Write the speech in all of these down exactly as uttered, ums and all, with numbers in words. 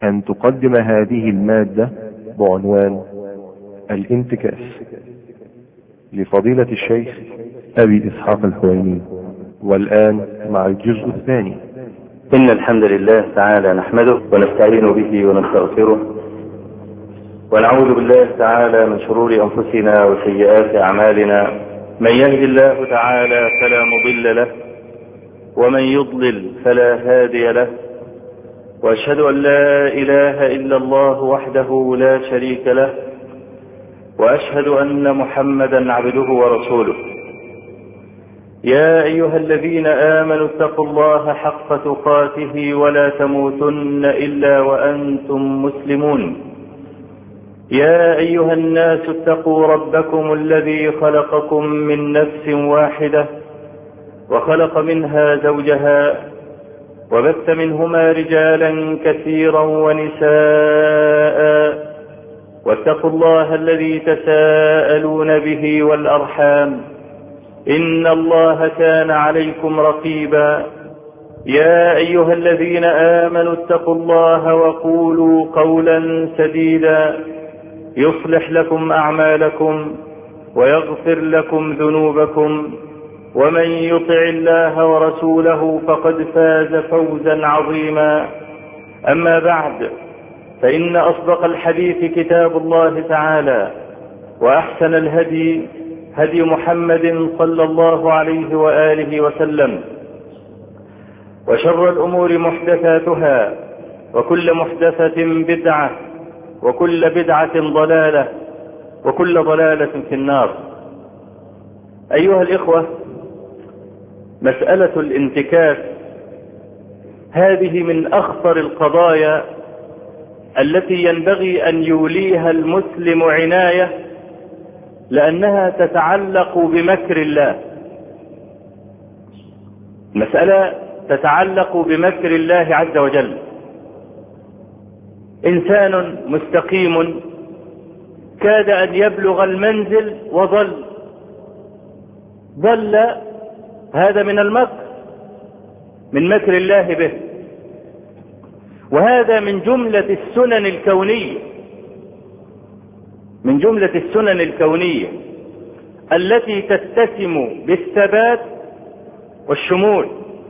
أن تقدم هذه المادة بعنوان الانتكاس لفضيلة الشيخ أبي إسحاق الحويني. والآن مع الجزء الثاني. إن الحمد لله تعالى نحمده ونستعين به ونستغفره ونعوذ بالله تعالى من شرور أنفسنا وسيئات أعمالنا. من يهد الله تعالى فلا مضل له ومن يضلل فلا هادي له، وأشهد أن لا إله إلا الله وحده لا شريك له، وأشهد أن محمدا عبده ورسوله. يا أيها الذين آمنوا اتقوا الله حق تقاته ولا تموتن إلا وأنتم مسلمون. يا أيها الناس اتقوا ربكم الذي خلقكم من نفس واحدة وخلق منها زوجها وبث منهما رجالا كثيرا ونساء، واتقوا الله الذي تساءلون به والأرحام إن الله كان عليكم رقيبا. يا أيها الذين آمنوا اتقوا الله وقولوا قولا سديدا يصلح لكم أعمالكم ويغفر لكم ذنوبكم، ومن يطع الله ورسوله فقد فاز فوزا عظيما. أما بعد، فإن أصدق الحديث كتاب الله تعالى، وأحسن الهدي هدي محمد صلى الله عليه وآله وسلم، وشر الأمور محدثاتها، وكل محدثة بدعة، وكل بدعة ضلالة، وكل ضلالة في النار. أيها الإخوة، مسألة الانتكاس هذه من أخطر القضايا التي ينبغي أن يوليها المسلم عناية، لأنها تتعلق بمكر الله. مسألة تتعلق بمكر الله عز وجل. إنسان مستقيم كاد أن يبلغ المنزل وظل ظل هذا من المكر، من مكر الله به، وهذا من جملة السنن الكونية، من جملة السنن الكونية التي تتسم بالثبات والشمول،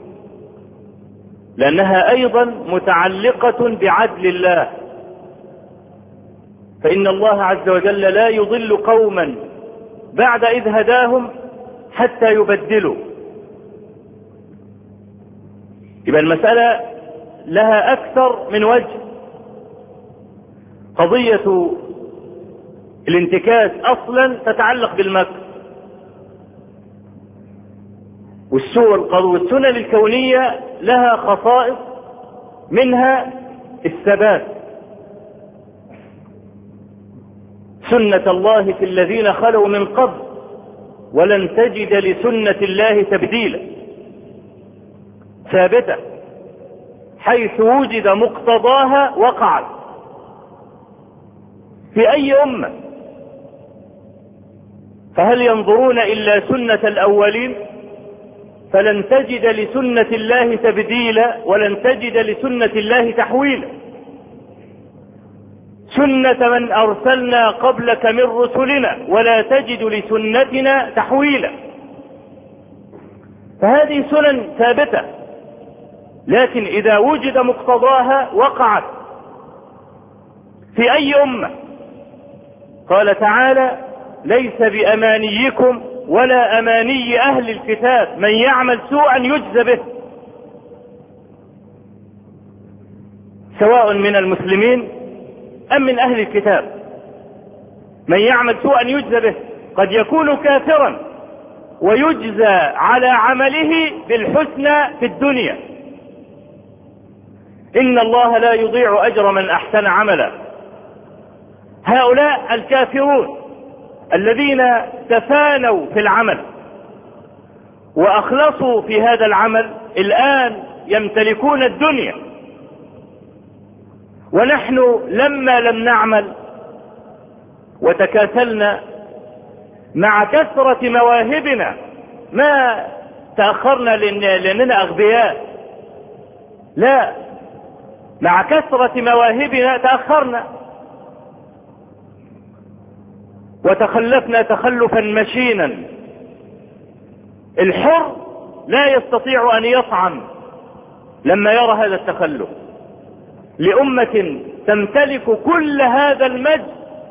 لأنها أيضا متعلقة بعدل الله. فإن الله عز وجل لا يضل قوما بعد إذ هداهم حتى يبدلوا. يبقى المسألة لها أكثر من وجه. قضية الانتكاس أصلا تتعلق بالمكر، والسنن الكونية لها خصائص، منها الثبات. سنة الله في الذين خلوا من قبل ولن تجد لسنة الله تبديلا. ثابتة حيث وجد مقتضاها وقعت في أي أمة. فهل ينظرون إلا سنة الأولين؟ فلن تجد لسنة الله تبديلا ولن تجد لسنة الله تحويلا. سنة من أرسلنا قبلك من رسلنا ولا تجد لسنتنا تحويلا. فهذه سنن ثابتة، لكن إذا وجد مقتضاها وقعت في أي أمة. قال تعالى: ليس بأمانيكم ولا أماني أهل الكتاب من يعمل سوءا يجزى به، سواء من المسلمين أم من أهل الكتاب. من يعمل سوءا يجزى به، قد يكون كافرا ويجزى على عمله بالحسنى في الدنيا. إن الله لا يضيع أجر من أحسن عملا. هؤلاء الكافرون الذين تفانوا في العمل وأخلصوا في هذا العمل الآن يمتلكون الدنيا، ونحن لما لم نعمل وتكاسلنا مع كثرة مواهبنا ما تأخرنا لأننا أغبياء. لا، مع كثرة مواهبنا تأخرنا وتخلفنا تخلفا مشينا. الحر لا يستطيع أن يطعم لما يرى هذا التخلف، لأمة تمتلك كل هذا المجد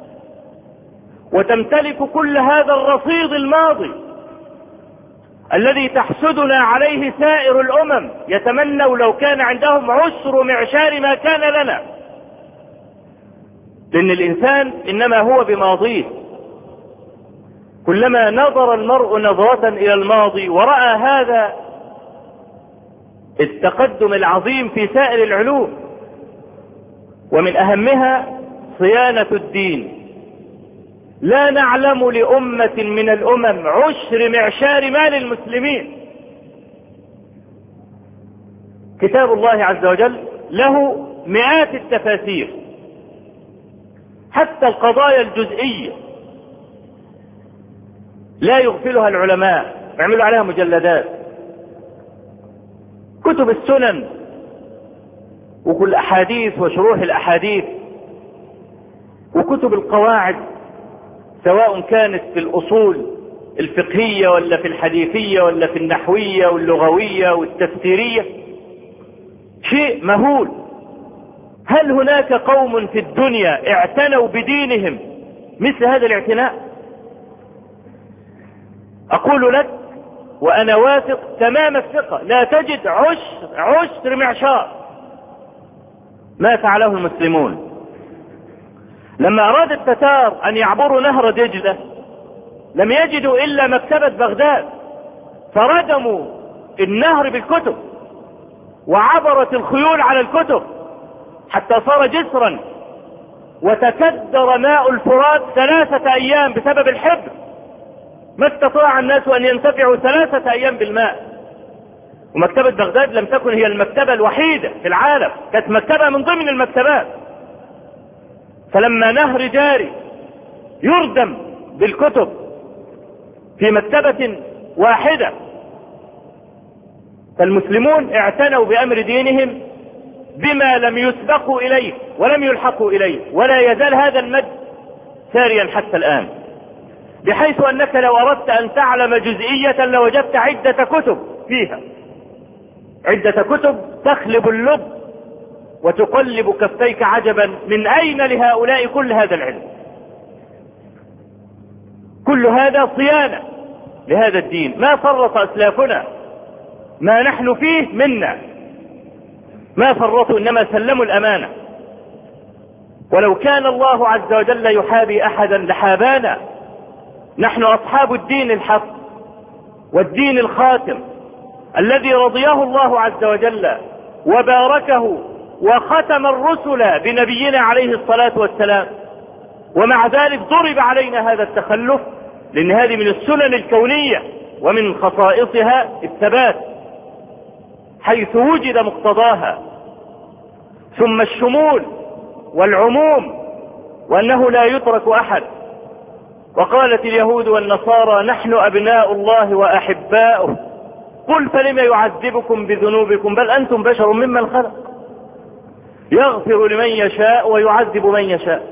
وتمتلك كل هذا الرصيد الماضي الذي تحسدنا عليه سائر الأمم، يتمنوا لو كان عندهم عشر معشار ما كان لنا. لأن الإنسان إنما هو بماضيه. كلما نظر المرء نظرة إلى الماضي ورأى هذا التقدم العظيم في سائر العلوم، ومن أهمها صيانة الدين. لا نعلم لأمة من الأمم عشر معشار ما للمسلمين. كتاب الله عز وجل له مئات التفاسير، حتى القضايا الجزئية لا يغفلها العلماء، يعملوا عليها مجلدات. كتب السنن وكل أحاديث وشروح الأحاديث وكتب القواعد، سواء كانت في الأصول الفقهية ولا في الحديثية ولا في النحوية واللغوية والتفسيرية، شيء مهول. هل هناك قوم في الدنيا اعتنوا بدينهم مثل هذا الاعتناء؟ أقول لك وأنا واثق تمام الثقة، لا تجد عشر عشر معشار ما فعله المسلمون. لما أراد التتار أن يعبروا نهر دجلة لم يجدوا إلا مكتبة بغداد، فردموا النهر بالكتب وعبرت الخيول على الكتب حتى صار جسرا، وتكدر ماء الفرات ثلاثة أيام بسبب الحبر. ما استطاع الناس أن ينتفعوا ثلاثة أيام بالماء. ومكتبة بغداد لم تكن هي المكتبة الوحيدة في العالم، كانت مكتبة من ضمن المكتبات. فلما نهر جاري يردم بالكتب في مكتبة واحدة، فالمسلمون اعتنوا بأمر دينهم بما لم يسبقوا إليه ولم يلحقوا إليه، ولا يزال هذا المد ساريا حتى الآن، بحيث أنك لو أردت أن تعلم جزئية لوجدت عدة كتب فيها، عدة كتب تخلب اللب وتقلب كفيك عجبا من أين لهؤلاء كل هذا العلم. كل هذا صيانة لهذا الدين، ما فرط أسلافنا، ما نحن فيه منا، ما فرطوا إنما سلموا الأمانة. ولو كان الله عز وجل يحابي أحدا لحابانا. نحن أصحاب الدين الحق والدين الخاتم الذي رضيه الله عز وجل وباركه وختم الرسل بنبينا عليه الصلاة والسلام، ومع ذلك ضرب علينا هذا التخلف، لأن هذه من السنن الكونية ومن خصائصها الثبات حيث وجد مقتضاها، ثم الشمول والعموم وأنه لا يترك أحد. وقالت اليهود والنصارى نحن أبناء الله وأحباؤه، قل فلم يعذبكم بذنوبكم بل أنتم بشر ممن خلق، يغفر لمن يشاء ويعذب من يشاء،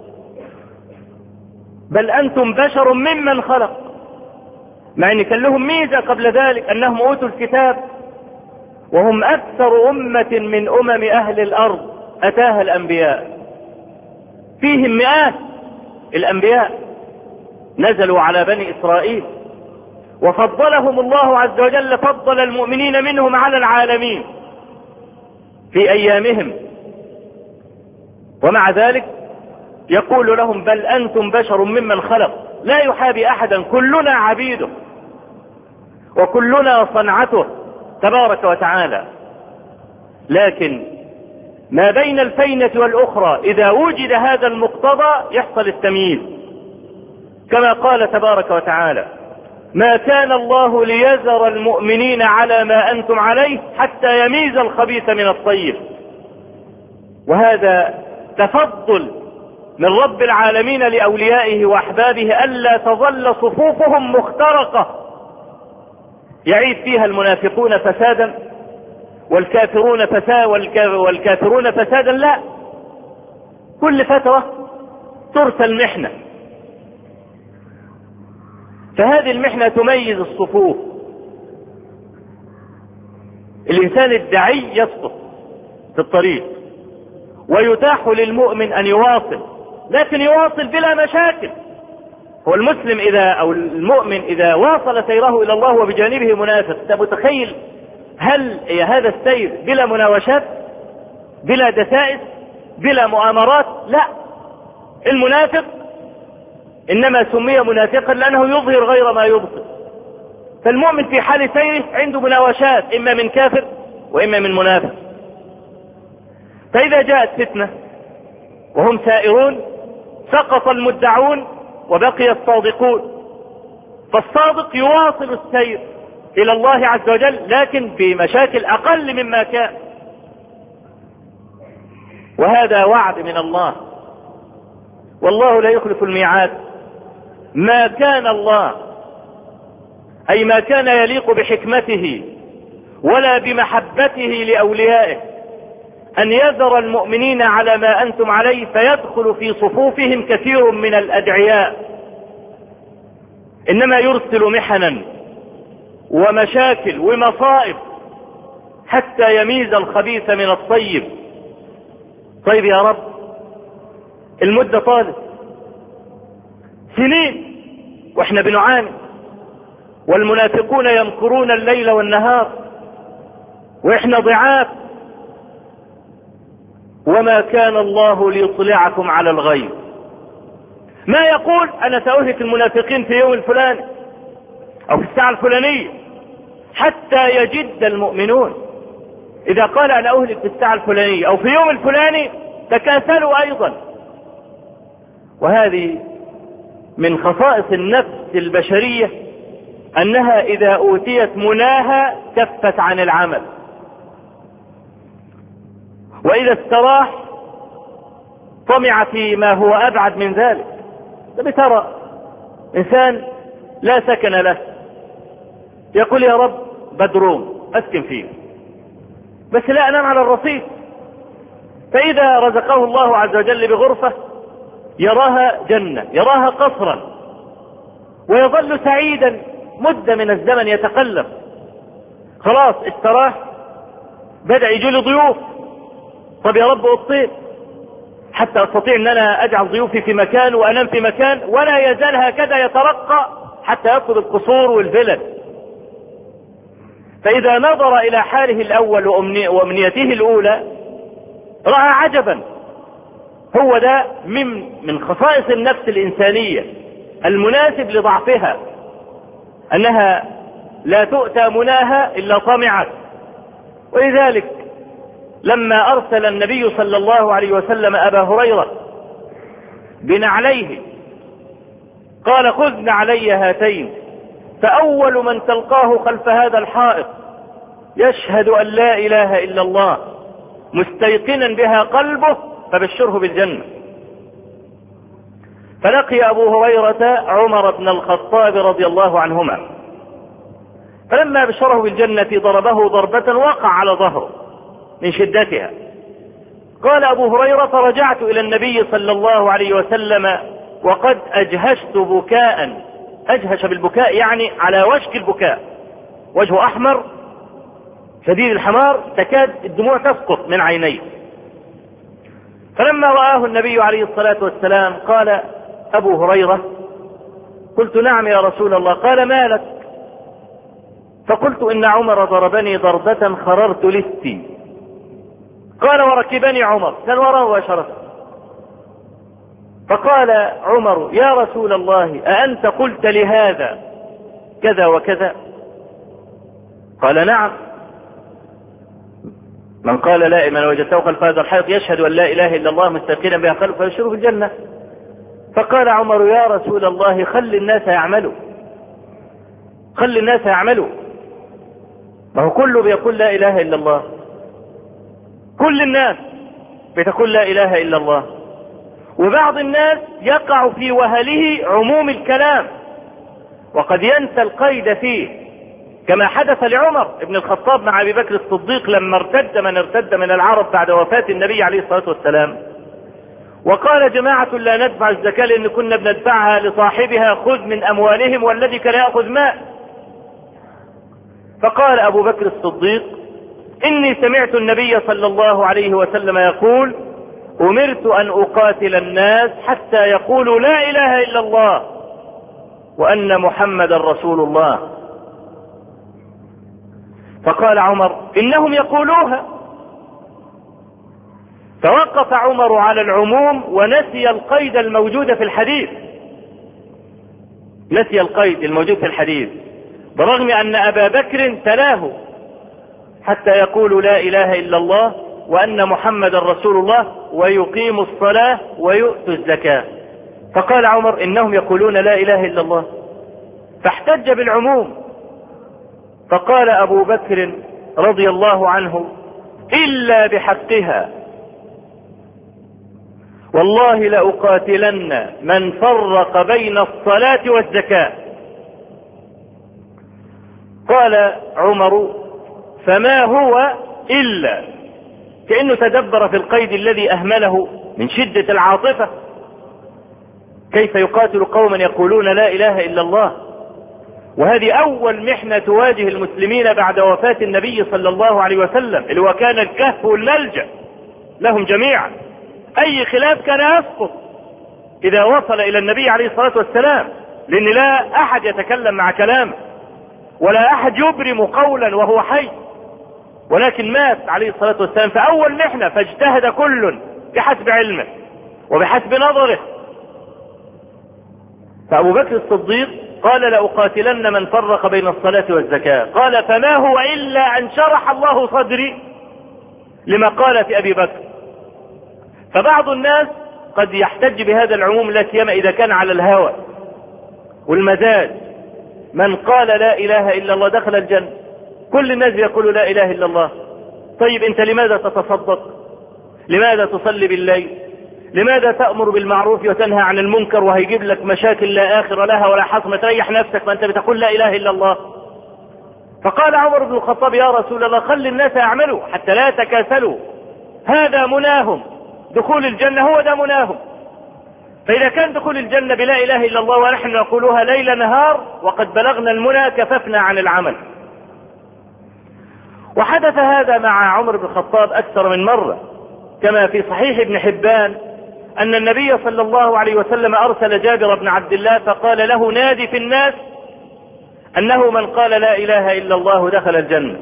بل أنتم بشر ممن خلق. مع أن كان لهم ميزة قبل ذلك أنهم أوتوا الكتاب، وهم أكثر أمة من أمم أهل الأرض أتاها الأنبياء، فيهم مئات الأنبياء نزلوا على بني إسرائيل، وفضلهم الله عز وجل، فضل المؤمنين منهم على العالمين في أيامهم. ومع ذلك يقول لهم بل أنتم بشر ممن خلق، لا يحابي أحدا، كلنا عبيده وكلنا صنعته تبارك وتعالى. لكن ما بين الفينة والأخرى إذا وجد هذا المقتضى يحصل التمييز، كما قال تبارك وتعالى ما كان الله ليذر المؤمنين على ما أنتم عليه حتى يميز الخبيث من الطيب. وهذا تفضل من رب العالمين لأوليائه وأحبابه ألا تظل صفوفهم مخترقة يعيد فيها المنافقون فسادا، والكافرون فساد والكافرون فسادا، لا، كل فترة ترسل محنة، فهذه المحنة تميز الصفوف. الإنسان الدعي يسقط في الطريق، ويتاح للمؤمن أن يواصل، لكن يواصل بلا مشاكل. هو المسلم إذا أو المؤمن إذا واصل سيره إلى الله وبجانبه منافق، أنت متخيل هل هذا السير بلا مناوشات، بلا دسائس، بلا مؤامرات؟ لا، المنافق إنما سمي منافقا لأنه يظهر غير ما يبطن. فالمؤمن في حال سيره عنده مناوشات، إما من كافر وإما من منافق. فإذا جاءت فتنة وهم سائرون سقط المدعون وبقي الصادقون، فالصادق يواصل السير إلى الله عز وجل لكن بمشاكل أقل مما كان، وهذا وعد من الله، والله لا يخلف الميعاد. ما كان الله، أي ما كان يليق بحكمته ولا بمحبته لأوليائه، أن يذر المؤمنين على ما أنتم عليه فيدخل في صفوفهم كثير من الأدعياء، إنما يرسل محنا ومشاكل ومصائب حتى يميز الخبيث من الطيب. طيب يا رب، المدة طالت سنين واحنا بنعاني، والمنافقون يمكرون الليل والنهار واحنا ضعاف، وما كان الله ليطلعكم على الغيب. ما يقول أنا سأهلك المنافقين في يوم الفلاني أو في الساعة الفلانية، حتى يجد المؤمنون إذا قال أنا أهلك في الساعة الفلانية أو في يوم الفلاني تكاسلوا أيضا. وهذه من خصائص النفس البشرية، أنها إذا أوتيت مناها كفت عن العمل، وإذا استراح طمع فيما هو أبعد من ذلك. بترى إنسان لا سكن له يقول يا رب بدروم أسكن فيه، بس لا أنام على الرصيف. فإذا رزقه الله عز وجل بغرفة يراها جنة، يراها قصرا، ويظل سعيدا مدة من الزمن يتقلب. خلاص استراح، بدأ يجي له ضيوف. طب يا رب أطيب حتى أستطيع أن أنا أجعل ضيوفي في مكان وأنام في مكان، ولا يزال هكذا يترقى حتى يطلب القصور والفلل. فإذا نظر إلى حاله الأول وأمنيته الأولى رأى عجبا. هو ده من من خصائص النفس الإنسانية المناسب لضعفها، أنها لا تؤتى مناها إلا طمعت. ولذلك لما أرسل النبي صلى الله عليه وسلم أبا هريرة بنعليه قال خذ نعلي هاتين، فأول من تلقاه خلف هذا الحائط يشهد أن لا إله إلا الله مستيقنا بها قلبه فبشره بالجنة. فلقي أبو هريرة عمر بن الخطاب رضي الله عنهما، فلما بشره بالجنة ضربه ضربة وقع على ظهره من شدتها. قال أبو هريرة فرجعت إلى النبي صلى الله عليه وسلم وقد أجهشت بكاء. أجهش بالبكاء يعني على وشك البكاء، وجهه أحمر شديد الحمار، تكاد الدموع تسقط من عينيه. فلما رآه النبي عليه الصلاة والسلام قال أبو هريرة قلت نعم يا رسول الله. قال ما لك؟ فقلت إن عمر ضربني ضربة خررت لستي. قال وركبني عمر، كان وراء مباشرة. فقال عمر يا رسول الله أأنت قلت لهذا كذا وكذا؟ قال نعم، من قال لا من وجدته خلف هذا الحائط يشهد أن لا إله إلا الله مستيقنا بها قلبه فيبشره في الجنة. فقال عمر يا رسول الله خل الناس يعملوا، خل الناس يعملوا، ما هو كله بيقول لا إله إلا الله، كل الناس بتقول لا إله إلا الله، وبعض الناس يقع في وهله عموم الكلام وقد ينسى القيد فيه. كما حدث لعمر بن الخطاب مع أبي بكر الصديق لما ارتد من ارتد من العرب بعد وفاة النبي عليه الصلاة والسلام، وقال جماعة لا ندفع الزكاة لأن كنا بندفعها لصاحبها، خذ من أموالهم والذي كان يأخذ ماء. فقال أبو بكر الصديق إني سمعت النبي صلى الله عليه وسلم يقول أمرت أن أقاتل الناس حتى يقولوا لا إله إلا الله وأن محمد رسول الله. فقال عمر إنهم يقولوها. فوقف عمر على العموم ونسي القيد الموجود في الحديث، نسي القيد الموجود في الحديث برغم أن أبا بكر تلاه حتى يقولوا لا إله إلا الله وأن محمد رسول الله ويقيموا الصلاة ويؤتوا الزكاة. فقال عمر إنهم يقولون لا إله إلا الله، فاحتج بالعموم. فقال أبو بكر رضي الله عنه إلا بحقها والله لأقاتلن من فرق بين الصلاة والزكاة. قال عمر فما هو إلا، كأنه تدبر في القيد الذي أهمله من شدة العاطفة. كيف يقاتل قوما يقولون لا إله إلا الله؟ وهذه أول محنة تواجه المسلمين بعد وفاة النبي صلى الله عليه وسلم، اللي هو كان الكهف والملجأ لهم جميعا. أي خلاف كان يسقط إذا وصل إلى النبي عليه الصلاة والسلام، لأن لا أحد يتكلم مع كلامه ولا أحد يبرم قولا وهو حي، ولكن مات عليه الصلاة والسلام في أول محنة، فاجتهد كل بحسب علمه وبحسب نظره. فأبو بكر الصديق قال لأقاتلن من فرق بين الصلاة والزكاة. قال فما هو إلا أن شرح الله صدري لما قال في أبي بكر. فبعض الناس قد يحتج بهذا العموم لا سيما إذا كان على الهوى والمزاج. من قال لا إله إلا الله دخل الجنة، كل الناس يقولوا لا إله إلا الله. طيب أنت لماذا تتصدق؟ لماذا تصلي بالليل؟ لماذا تأمر بالمعروف وتنهى عن المنكر وهيجيب لك مشاكل لا آخر لها ولا حصر؟ تريح نفسك، ما أنت بتقول لا إله إلا الله. فقال عمر بن الخطاب يا رسول الله خلي الناس يعملوا حتى لا يتكاسلوا، هذا مناهم، دخول الجنة هو ده مناهم. فإذا كان دخول الجنة بلا إله إلا الله ونحن نقولها ليل نهار وقد بلغنا المنى كففنا عن العمل. وحدث هذا مع عمر بن الخطاب أكثر من مرة، كما في صحيح ابن حبان أن النبي صلى الله عليه وسلم أرسل جابر بن عبد الله فقال له نادي في الناس أنه من قال لا إله إلا الله دخل الجنة.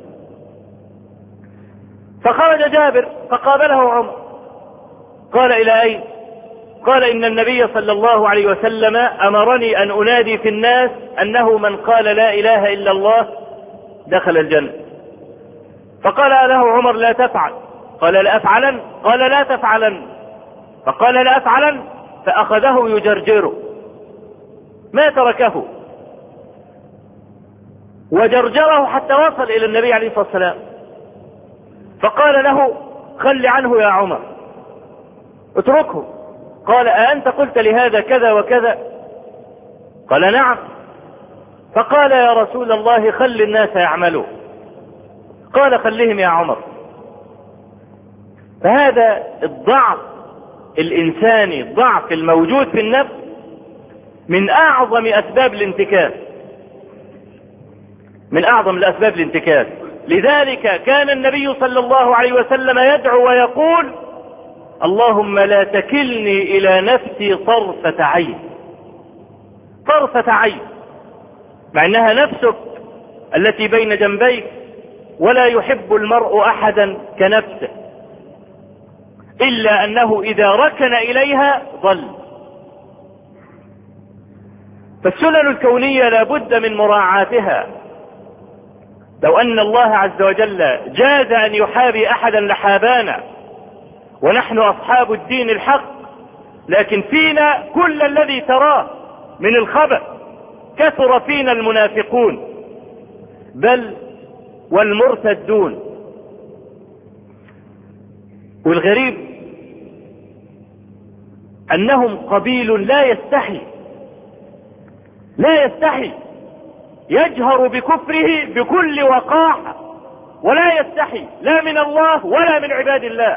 فخرج جابر فقابله عمر قال إلى أين؟ قال إن النبي صلى الله عليه وسلم أمرني أن أنادي في الناس أنه من قال لا إله إلا الله دخل الجنة. فقال له عمر لا تفعل. قال لا أفعلن. قال لا تفعلن. فقال لا أفعلن. فأخذه يجرجره، ما تركه وجرجره حتى وصل إلى النبي عليه الصلاة والسلام. فقال له خل عنه يا عمر، اتركه. قال أأنت قلت لهذا كذا وكذا؟ قال نعم. فقال يا رسول الله خل الناس يعملوا. قال خلهم يا عمر. فهذا الضعف الإنساني، الضعف الموجود في النفس من أعظم أسباب الانتكاس، من أعظم الأسباب الانتكاس. لذلك كان النبي صلى الله عليه وسلم يدعو ويقول اللهم لا تكلني إلى نفسي طرفة عين، طرفة عين، مع أنها نفسك التي بين جنبيك، ولا يحب المرء أحدا كنفسه إلا أنه إذا ركن إليها ضل. فالسنن الكونية لا بد من مراعاتها. لو أن الله عز وجل جاز أن يحابي أحدا لحابانا، ونحن أصحاب الدين الحق، لكن فينا كل الذي تراه من الخبث. كثر فينا المنافقون بل والمرتدون. والغريب أنهم قبيل لا يستحي، لا يستحي يجهر بكفره بكل وقاحة ولا يستحي لا من الله ولا من عباد الله،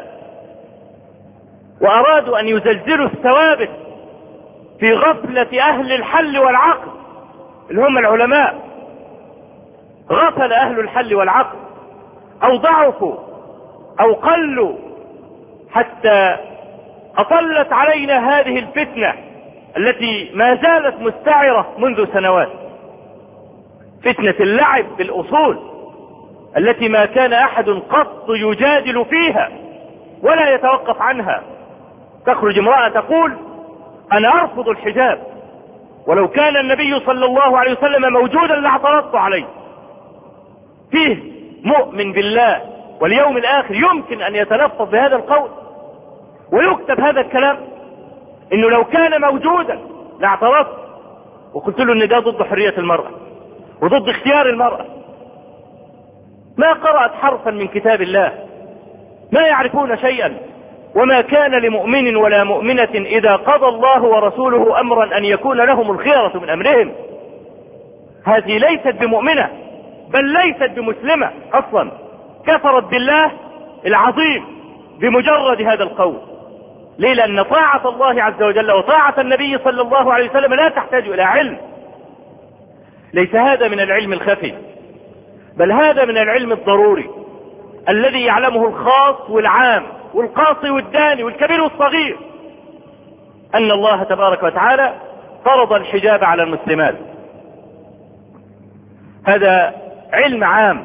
وأرادوا أن يزلزلوا الثوابت في غفلة أهل الحل والعقل اللي هم العلماء. غفل أهل الحل والعقل أو ضعفوا أو قلوا حتى أطلت علينا هذه الفتنة التي ما زالت مستعرة منذ سنوات، فتنة اللعب بالأصول التي ما كان أحد قط يجادل فيها ولا يتوقف عنها. تخرج امرأة تقول أنا أرفض الحجاب، ولو كان النبي صلى الله عليه وسلم موجودا لاعترضت عليه. فيه مؤمن بالله واليوم الآخر يمكن أن يتلفظ بهذا القول ويكتب هذا الكلام؟ إنه لو كان موجودا لاعترضت وقلت له إن ده ضد حرية المرأة وضد اختيار المرأة. ما قرأت حرفا من كتاب الله، ما يعرفون شيئا. وما كان لمؤمن ولا مؤمنة إذا قضى الله ورسوله أمرا أن يكون لهم الخيرة من أمرهم. هذه ليست بمؤمنة بل ليست بمسلمة أصلا، كفرت بالله العظيم بمجرد هذا القول. ليه؟ لأن طاعة الله عز وجل وطاعة النبي صلى الله عليه وسلم لا تحتاج إلى علم. ليس هذا من العلم الخفي، بل هذا من العلم الضروري الذي يعلمه الخاص والعام والقاصي والداني والكبير والصغير، أن الله تبارك وتعالى فرض الحجاب على المسلمات. هذا علم عام،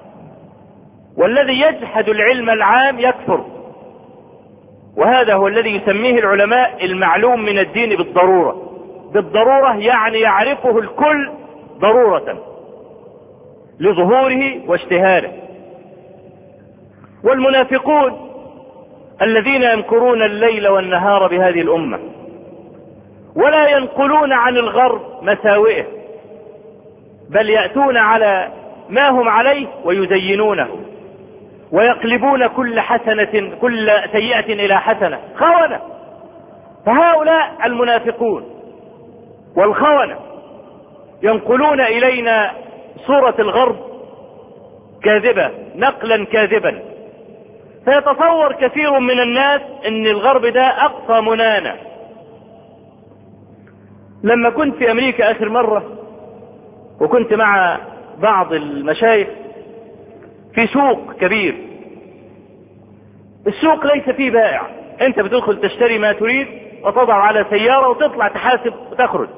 والذي يجحد العلم العام يكفر، وهذا هو الذي يسميه العلماء المعلوم من الدين بالضرورة. بالضرورة يعني يعرفه الكل ضرورة لظهوره واشتهاره. والمنافقون الذين يمكرون الليل والنهار بهذه الأمة ولا ينقلون عن الغرب مساوئه، بل يأتون على ما هم عليه ويزينونه ويقلبون كل حسنة كل سيئة إلى حسنة، خونة. فهؤلاء المنافقون والخونة ينقلون إلينا صورة الغرب كاذبة نقلا كاذبا، فيتصور كثير من الناس ان الغرب ده اقصى منانا. لما كنت في امريكا اخر مرة وكنت مع بعض المشايخ في سوق كبير، السوق ليس فيه بائع، انت بتدخل تشتري ما تريد وتضع على سيارة وتطلع تحاسب وتخرج.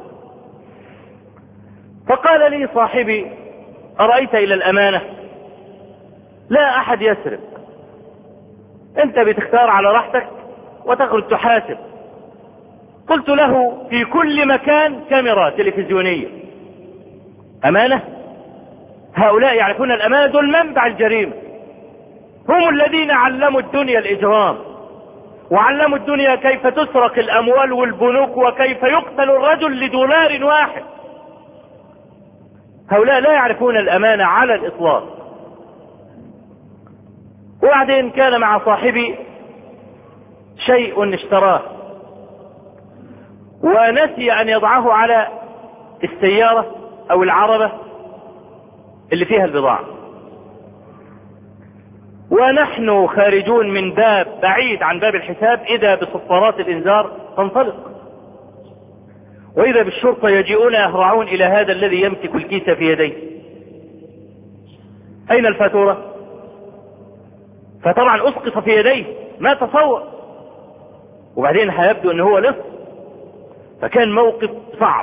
فقال لي صاحبي أرأيت إلى الأمانة؟ لا أحد يسرق، انت بتختار على راحتك وتخرج تحاسب. قلت له في كل مكان كاميرا تلفزيونية. أمانة؟ هؤلاء يعرفون الأمانة، دول منبع الجريمة، هم الذين علموا الدنيا الإجرام وعلموا الدنيا كيف تسرق الأموال والبنوك وكيف يقتل الرجل لدولار واحد. هؤلاء لا يعرفون الأمانة على الإطلاق. وبعدين كان مع صاحبي شيء اشتراه ونسي أن يضعه على السيارة أو العربة اللي فيها البضاعة، ونحن خارجون من باب بعيد عن باب الحساب إذا بصفارات الإنذار تنطلق، وإذا بالشرطة يجيئون يهرعون إلى هذا الذي يمسك الكيس في يديه. أين الفاتورة؟ فطبعا أسقط في يديه، ما تصور، وبعدين هيبدو أنه هو لص، فكان موقف صعب.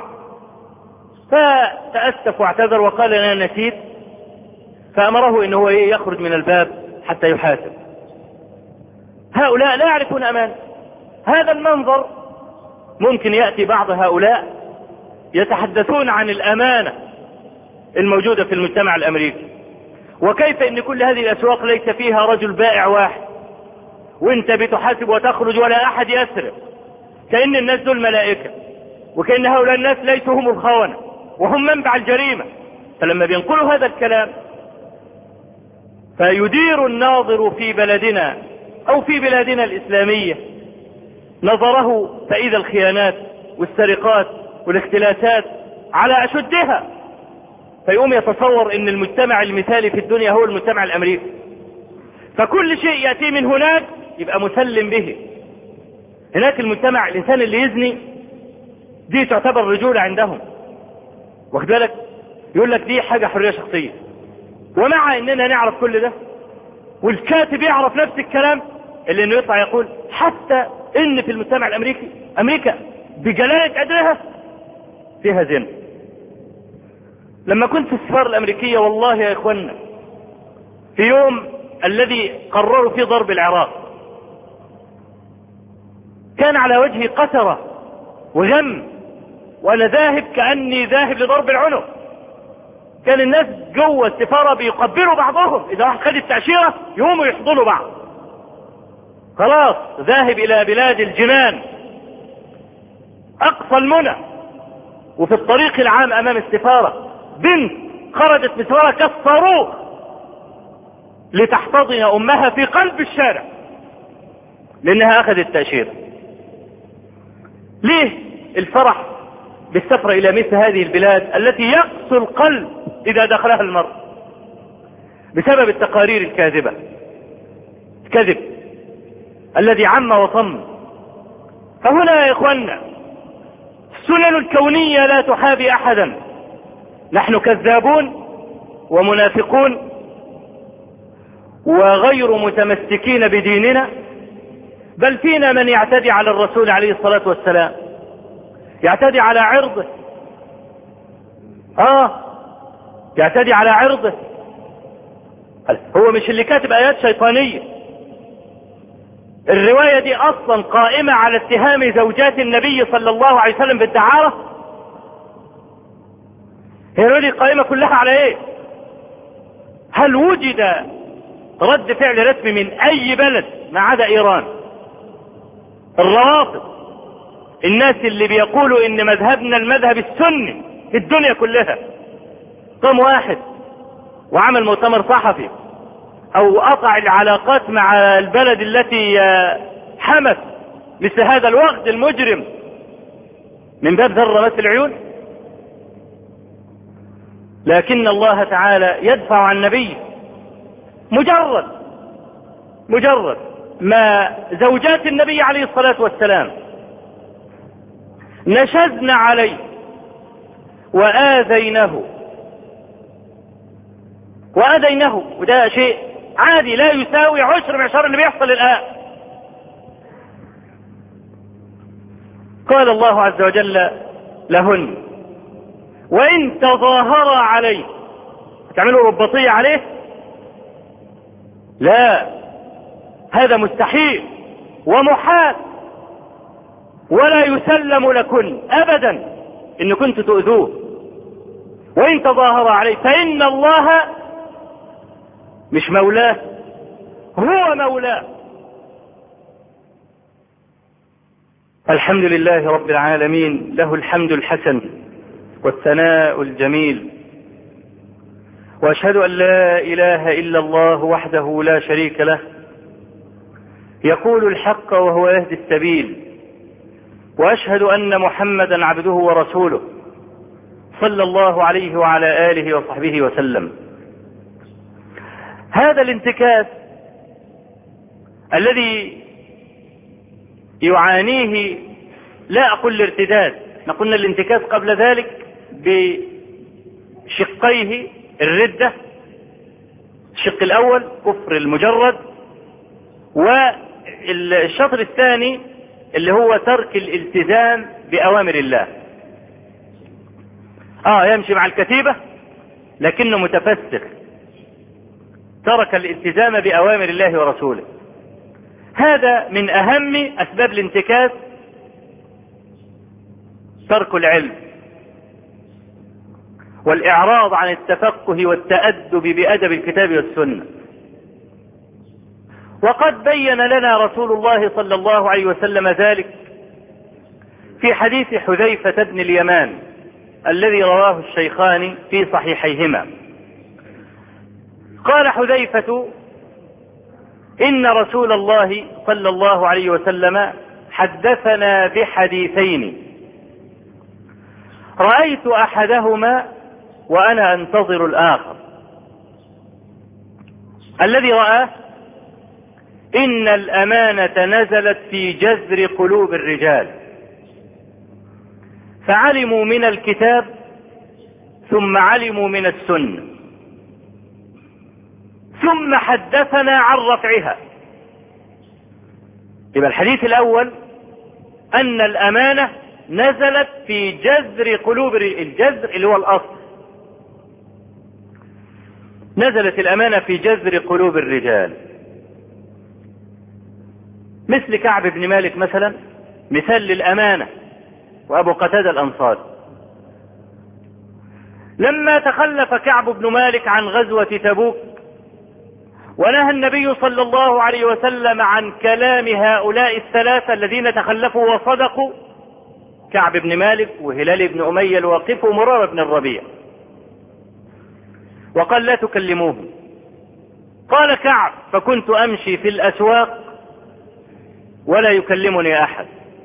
فتأسف واعتذر وقال أنا نسيت، فأمره أنه هو يخرج من الباب حتى يحاسب. هؤلاء لا يعرفون أمان. هذا المنظر ممكن يأتي بعض هؤلاء يتحدثون عن الأمانة الموجودة في المجتمع الأمريكي، وكيف ان كل هذه الأسواق ليس فيها رجل بائع واحد وانت بتحاسب وتخرج ولا أحد يسرق، كأن الناس دول ملائكة، وكأن هؤلاء الناس ليسوا هم الخونة وهم منبع الجريمة. فلما بينقلوا هذا الكلام فيدير الناظر في بلدنا أو في بلادنا الإسلامية نظره فإذا الخيانات والسرقات والاختلاسات على أشدها، فيقوم يتصور ان المجتمع المثالي في الدنيا هو المجتمع الامريكي، فكل شيء يأتي من هناك يبقى مسلم به. هناك المجتمع الانسان اللي يزني دي تعتبر رجولة عندهم، واخد بالك؟ يقول لك دي حاجة حرية شخصية. ومع اننا نعرف كل ده والكاتب يعرف نفس الكلام، اللي انه يطلع يقول حتى ان في المجتمع الامريكي امريكا بجلالة قدرها فيها زنا. لما كنت في السفارة الامريكية والله يا اخوانا في يوم الذي قرروا فيه ضرب العراق كان على وجهي قسرة وغم، وانا ذاهب كأني ذاهب لضرب العنق. كان الناس جوه السفارة بيقبلوا بعضهم، اذا واحد خد التأشيرة يقوموا يحضنوا بعض، خلاص ذاهب الى بلاد الجنان اقصى المنى. وفي الطريق العام امام السفارة بنت خرجت من السفارة كالصاروخ لتحتضن امها في قلب الشارع لانها اخذت التأشيرة. ليه الفرح بالسفر الى مثل هذه البلاد التي يقسو القلب اذا دخلها المرء بسبب التقارير الكاذبة، الكذب الذي عم وطم. فهنا يا اخوانا السنن الكونية لا تحابي احدا، نحن كذابون ومنافقون وغير متمسكين بديننا، بل فينا من يعتدي على الرسول عليه الصلاة والسلام، يعتدي على عرضه، اه يعتدي على عرضه. هو مش اللي كاتب ايات شيطانية، الرواية دي اصلا قائمة على اتهام زوجات النبي صلى الله عليه وسلم بالدعارة. هي دي قائمة كلها على ايه؟ هل وجد رد فعل رسمي من اي بلد ما عدا ايران؟ الروافض، الناس اللي بيقولوا ان مذهبنا المذهب السني في الدنيا كلها، قام واحد وعمل مؤتمر صحفي او قطع العلاقات مع البلد التي حمت مثل هذا الوقت المجرم من باب ذر مثل العيون. لكن الله تعالى يدفع عن النبي مجرد مجرد ما زوجات النبي عليه الصلاة والسلام نشزن عليه وآذينه وآذينه، وده شيء عادي لا يساوي عشر معشار اللي بيحصل الآن. قال الله عز وجل لهن وإن تظاهر عليه، تعملوا رباطية عليه؟ لا، هذا مستحيل ومحال، ولا يسلم لكن أبدا إن كنت تؤذوه. وإن تظاهر عليه فإن الله مش مولاه، هو مولاه. الحمد لله رب العالمين، له الحمد الحسن والثناء الجميل، وأشهد أن لا إله إلا الله وحده لا شريك له، يقول الحق وهو يهدي السبيل، وأشهد أن محمدا عبده ورسوله صلى الله عليه وعلى آله وصحبه وسلم. هذا الانتكاس الذي يعانيه، لا أقول الارتداد، احنا قلنا الانتكاس قبل ذلك بشقيه، الردة الشق الأول كفر المجرد، والشطر الثاني اللي هو ترك الالتزام بأوامر الله. اه يمشي مع الكتيبة لكنه متفسخ، ترك الالتزام بأوامر الله ورسوله. هذا من أهم أسباب الانتكاس، ترك العلم والإعراض عن التفقه والتأدب بأدب الكتاب والسنة. وقد بين لنا رسول الله صلى الله عليه وسلم ذلك في حديث حذيفة بن اليمان الذي رواه الشيخان في صحيحيهما. قال حذيفة: إن رسول الله صلى الله عليه وسلم حدثنا بحديثين، رأيت أحدهما وأنا أنتظر الآخر. الذي رآه إن الأمانة نزلت في جذر قلوب الرجال، فعلموا من الكتاب ثم علموا من السنة، ثم حدثنا عن رفعها. يبقى الحديث الأول أن الأمانة نزلت في جذر قلوب الجذر اللي هو الأصل، نزلت الأمانة في جذر قلوب الرجال. مثل كعب بن مالك مثلا، مثال للأمانة، وأبو قتادة الأنصاري. لما تخلف كعب بن مالك عن غزوة تبوك ونهى النبي صلى الله عليه وسلم عن كلام هؤلاء الثلاثة الذين تخلفوا وصدقوا، كعب بن مالك وهلال بن أمية الواقف ومرارة بن الربيع، وقال لا تكلموهم. قال كعب فكنت أمشي في الأسواق ولا يكلمني أحد،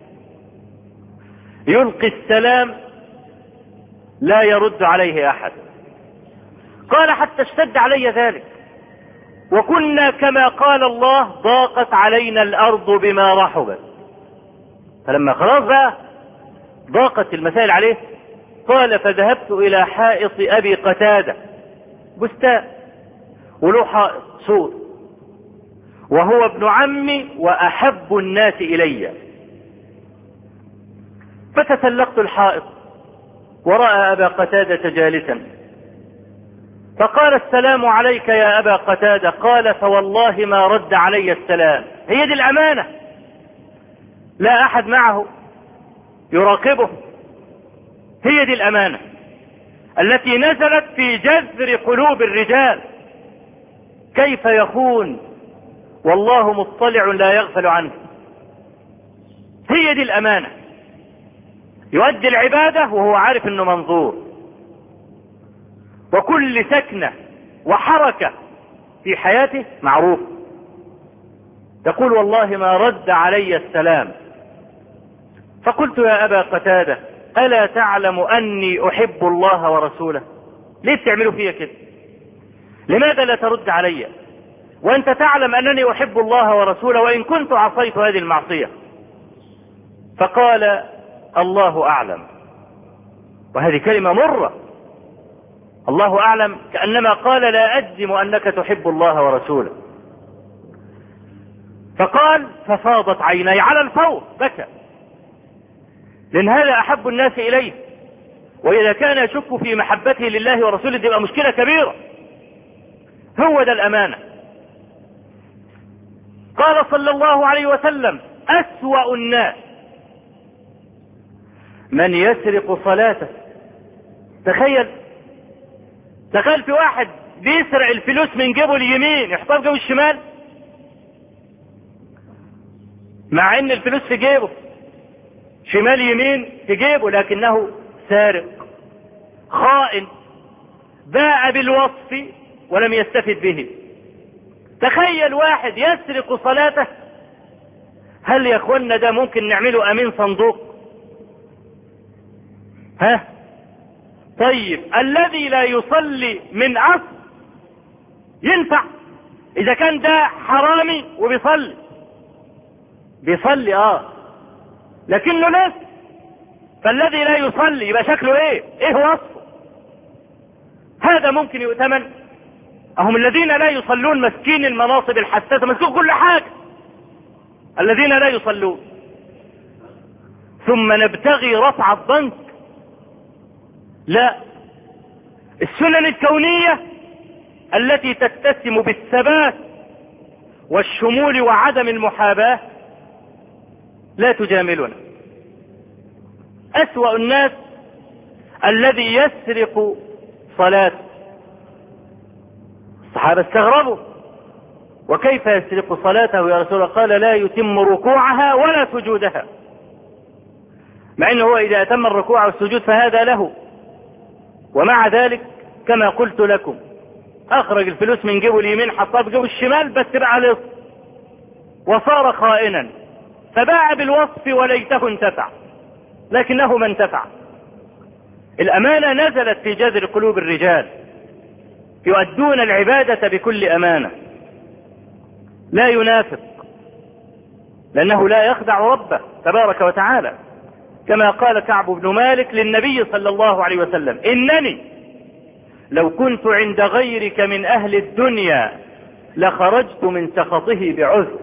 يلقي السلام لا يرد عليه أحد. قال حتى اشتد علي ذلك، وكنا كما قال الله ضاقت علينا الأرض بما رحبت. فلما خلاص بقى ضاقت المسائل عليه، قال فذهبت إلى حائط أبي قتادة، بستان وله حائط سور، وهو ابن عمي وأحب الناس إلي. فتسلقت الحائط ورأى أبا قتادة جالسا، فقال السلام عليك يا أبا قتادة. قال فوالله ما رد علي السلام. هي دي الأمانة، لا أحد معه يراقبه. هي دي الأمانة التي نزلت في جذر قلوب الرجال. كيف يخون والله مطلع لا يغفل عنه؟ هي دي الأمانة. يؤدي العبادة وهو عارف انه منظور، وكل سكنة وحركة في حياته معروف. يقول والله ما رد علي السلام. فقلت يا أبا قتادة ألا تعلم أني أحب الله ورسوله؟ ليه بتعملوا فيا كده؟ لماذا لا ترد علي وأنت تعلم أنني أحب الله ورسوله وإن كنت عصيت هذه المعصية؟ فقال الله أعلم. وهذه كلمة مرة، الله أعلم، كأنما قال لا أجزم أنك تحب الله ورسوله. فقال ففاضت عيني على الفور، بكى، لأن هذا أحب الناس إليه، وإذا كان يشك في محبته لله ورسوله تبقى مشكلة كبيرة. هو ده الأمانة. قال صلى الله عليه وسلم أسوأ الناس من يسرق صلاته. تخيل تخيل في واحد بيسرق الفلوس من جيبه اليمين يحطها في جيبه الشمال، مع ان الفلوس في جيبه شمال يمين في جيبه، لكنه سارق خائن باع بالوصف ولم يستفد به. تخيل واحد يسرق صلاته. هل يا اخوانا ده ممكن نعمله امين صندوق؟ ها؟ طيب الذي لا يصلي من اصل ينفع اذا كان ده حرامي وبيصلي؟ بيصلي اه لكنه لسه. فالذي لا يصلي يبقى شكله ايه؟ ايه وصفه؟ هذا ممكن يؤتمن؟ هم الذين لا يصلون مسكين المناصب الحساسة، مسكين كل حاجة، الذين لا يصلون. ثم نبتغي رفع الضنك؟ لا، السنن الكونية التي تتسم بالثبات والشمول وعدم المحاباة لا تجاملنا. أسوأ الناس الذي يسرق صلاته. الصحابة استغربوا، وكيف يسرق صلاته يا رسول الله؟ قال لا يتم ركوعها ولا سجودها، مع انه هو اذا اتم الركوع والسجود فهذا له، ومع ذلك كما قلت لكم اخرج الفلوس من جيبه اليمين حطها في جيبه الشمال بس بقى لص، وصار خائنا، فباع بالوصف وليته انتفع، لكنه ما انتفع. الأمانة نزلت في جذر قلوب الرجال، يؤدون العبادة بكل أمانة، لا ينافق، لأنه لا يخدع ربه تبارك وتعالى، كما قال كعب بن مالك للنبي صلى الله عليه وسلم: إنني لو كنت عند غيرك من أهل الدنيا لخرجت من سخطه بعذر،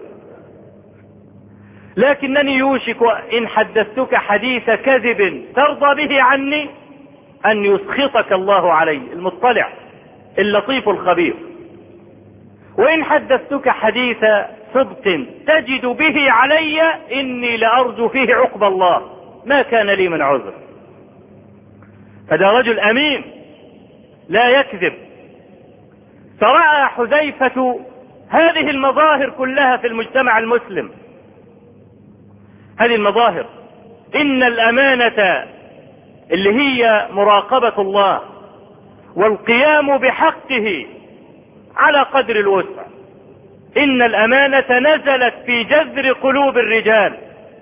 لكنني يوشك إن حدثتك حديث كذب ترضى به عني أن يسخطك الله علي، المطلع اللطيف الخبير، وإن حدثتك حديث صدق تجد به علي إني لأرجو فيه عقب الله، ما كان لي من عذر. فده رجل أمين لا يكذب. فرأى حذيفة هذه المظاهر كلها في المجتمع المسلم، هذه المظاهر، إن الأمانة اللي هي مراقبة الله والقيام بحقه على قدر الوسع، إن الأمانة نزلت في جذر قلوب الرجال،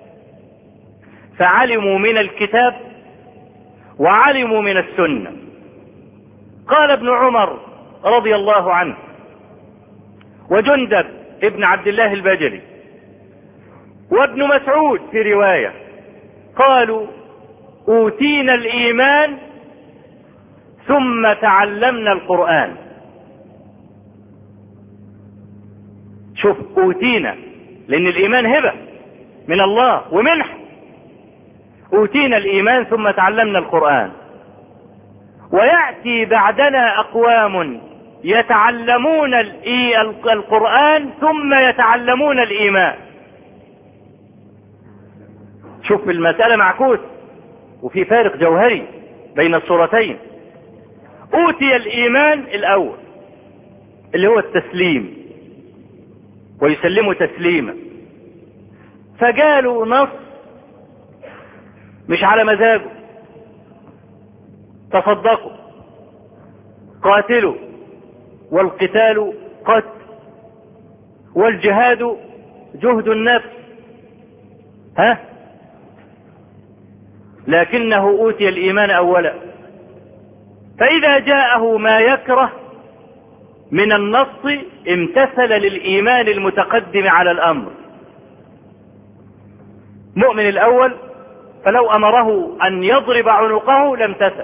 فعلموا من الكتاب وعلموا من السنة. قال ابن عمر رضي الله عنه وجندب ابن عبد الله البجلي وابن مسعود في رواية قالوا: أوتينا الإيمان ثم تعلمنا القرآن. شوف، أوتينا، لأن الإيمان هبة من الله ومنح. أوتينا الإيمان ثم تعلمنا القرآن. ويأتي بعدنا أقوام يتعلمون القرآن ثم يتعلمون الإيمان. شوف، المسألة معكوس وفي فارق جوهري بين الصورتين. أوتي الإيمان الأول اللي هو التسليم، ويسلموا تسليما، فقالوا نص مش على مزاجه: تصدقوا، قاتلوا، والقتال قتل، والجهاد جهد النفس، ها؟ لكنه أوتي الإيمان أولا، فإذا جاءه ما يكره من النص امتثل للإيمان المتقدم على الأمر. مؤمن الأول فلو أمره أن يضرب عنقه لامتثل،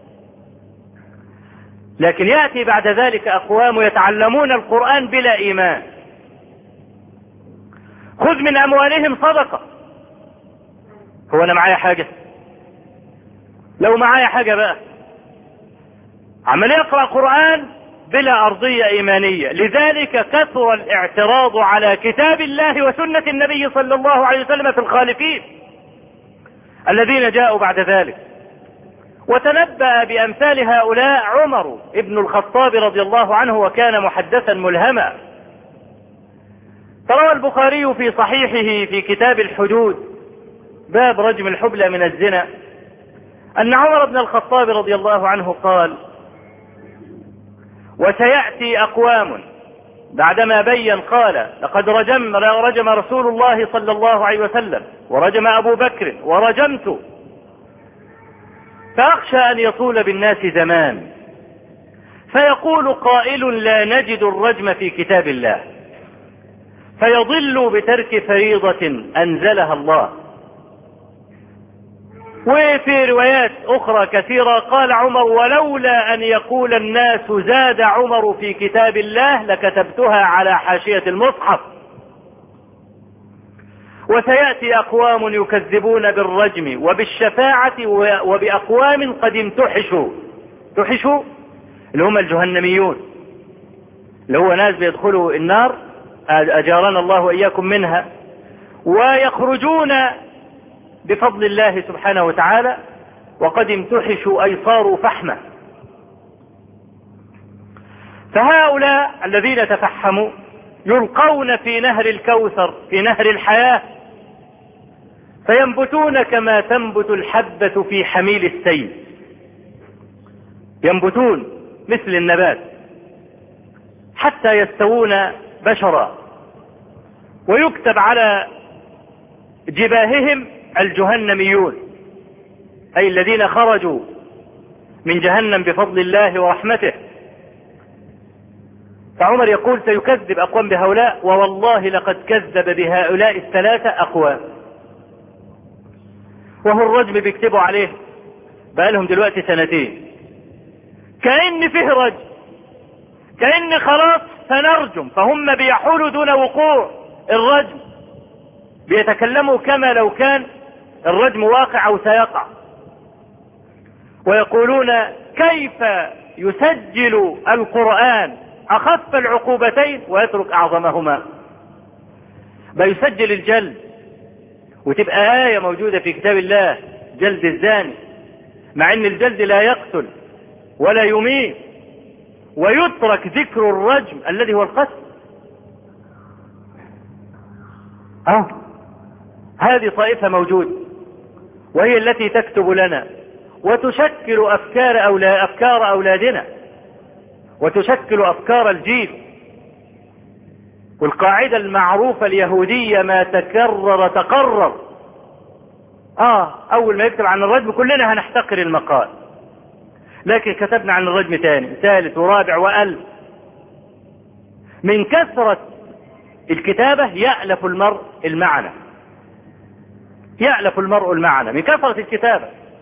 لكن يأتي بعد ذلك أقوام يتعلمون القرآن بلا إيمان. خذ من أموالهم صدقة. هو أنا معايا حاجة؟ لو معايا حاجة بقى عمال يقرأ قرآن بلا أرضية إيمانية. لذلك كثر الاعتراض على كتاب الله وسنة النبي صلى الله عليه وسلم في الخالفين الذين جاءوا بعد ذلك. وتنبأ بأمثال هؤلاء عمر ابن الخطاب رضي الله عنه، وكان محدثا ملهما. فروى البخاري في صحيحه في كتاب الحدود باب رجم الحبلى من الزنا أن عمر بن الخطاب رضي الله عنه قال: وسيأتي أقوام، بعدما بين قال: لقد رجم, رجم رسول الله صلى الله عليه وسلم، ورجم أبو بكر، ورجمت، فأخشى أن يطول بالناس زمان فيقول قائل: لا نجد الرجم في كتاب الله، فيضل بترك فريضة أنزلها الله. وفي روايات أخرى كثيرة قال عمر: ولولا أن يقول الناس زاد عمر في كتاب الله لكتبتها على حاشية المصحف. وسيأتي أقوام يكذبون بالرجم وبالشفاعة وبأقوام قد امتحشوا. امتحشوا اللي هم الجهنميون، اللي هو ناس بيدخلوا النار أجارنا الله وإياكم منها، ويخرجون بفضل الله سبحانه وتعالى وقد امتحشوا أي صاروا فحمة. فهؤلاء الذين تفحموا يلقون في نهر الكوثر، في نهر الحياة، فينبتون كما تنبت الحبة في حميل السيل، ينبتون مثل النبات حتى يستوون بشرا، ويكتب على جباههم الجهنميون، أي الذين خرجوا من جهنم بفضل الله ورحمته. فعمر يقول سيكذب أقوام بهؤلاء، ووالله لقد كذب بهؤلاء الثلاثة أقوام. وهو الرجم بيكتبوا عليه بقالهم دلوقتي سنتين، كأن فيه رجم، كأن خلاص سنرجم، فهم بيحولوا دون وقوع الرجم، بيتكلموا كما لو كان الرجم واقع أو سيقع، ويقولون كيف يسجل القرآن أخف العقوبتين ويترك أعظمهما، بيسجل الجلد وتبقى آية موجودة في كتاب الله جلد الزاني، مع أن الجلد لا يقتل ولا يميت، ويترك ذكر الرجم الذي هو القتل. أه هذه طائفة موجودة، وهي التي تكتب لنا وتشكل أفكار أولا أفكار أولادنا، وتشكل أفكار الجيل. والقاعدة المعروفة اليهودية ما تكرر تقرر. آه أول ما يكتب عن الرجم كلنا هنحتقر المقال، لكن كتبنا عن الرجم تاني ثالث ورابع وألف. من كثرة الكتابة يألف المرء المعنى، يألف المرء المعنى من كثرة الكتابة.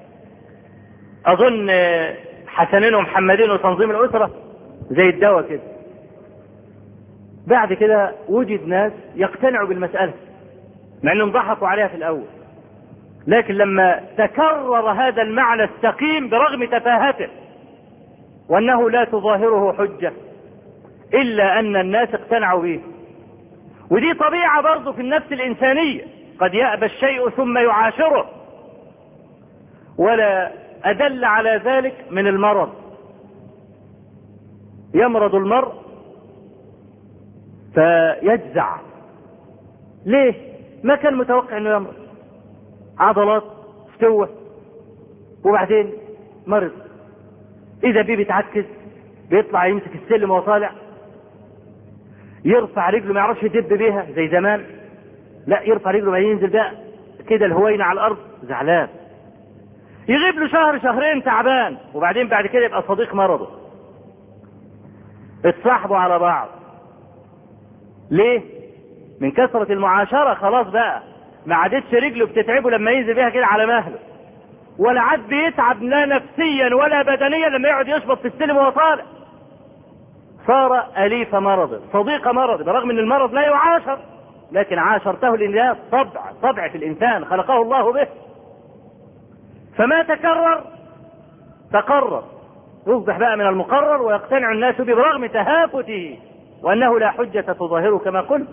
أظن حسنين ومحمدين وتنظيم الأسرة زي الدواء كده، بعد كده وجد ناس يقتنعوا بالمسألة مع أنهم ضحكوا عليها في الأول، لكن لما تكرر هذا المعنى السقيم برغم تفاهته وأنه لا تظاهره حجة إلا أن الناس اقتنعوا به. ودي طبيعة برضو في النفس الإنسانية، قد يأبى الشيء ثم يعاشره. ولا أدل على ذلك من المرض. يمرض المرء فيجزع، ليه؟ ما كان متوقع أنه يمرض، عضلات استوى وبعدين مرض، إذا بيه بيتعكز، بيطلع يمسك السلم وهو طالع، يرفع رجله ما يعرفش يدب بيها زي زمان، لا يرفع رجله ما ينزل بقى كده الهوينة على الأرض زعلان، يغيب له شهر شهرين تعبان، وبعدين بعد كده يبقى صديق مرضه، اتصاحبوا على بعض. ليه؟ من كثرة المعاشرة. خلاص بقى ما عادتش رجله بتتعبه لما ينزل بيها كده على مهله، ولا عاد بيتعب لا نفسيا ولا بدنيا لما يقعد يشبط في السلم وهو طالع. صار أليف مرض، صديق مرض، برغم ان المرض لا يعاشر، لكن عاشرته لله، طبع طبع في الإنسان خلقه الله به. فما تكرر تقرر، يصبح بقى من المقرر ويقتنع الناس به برغم تهافته وأنه لا حجة تظاهره كما قلت.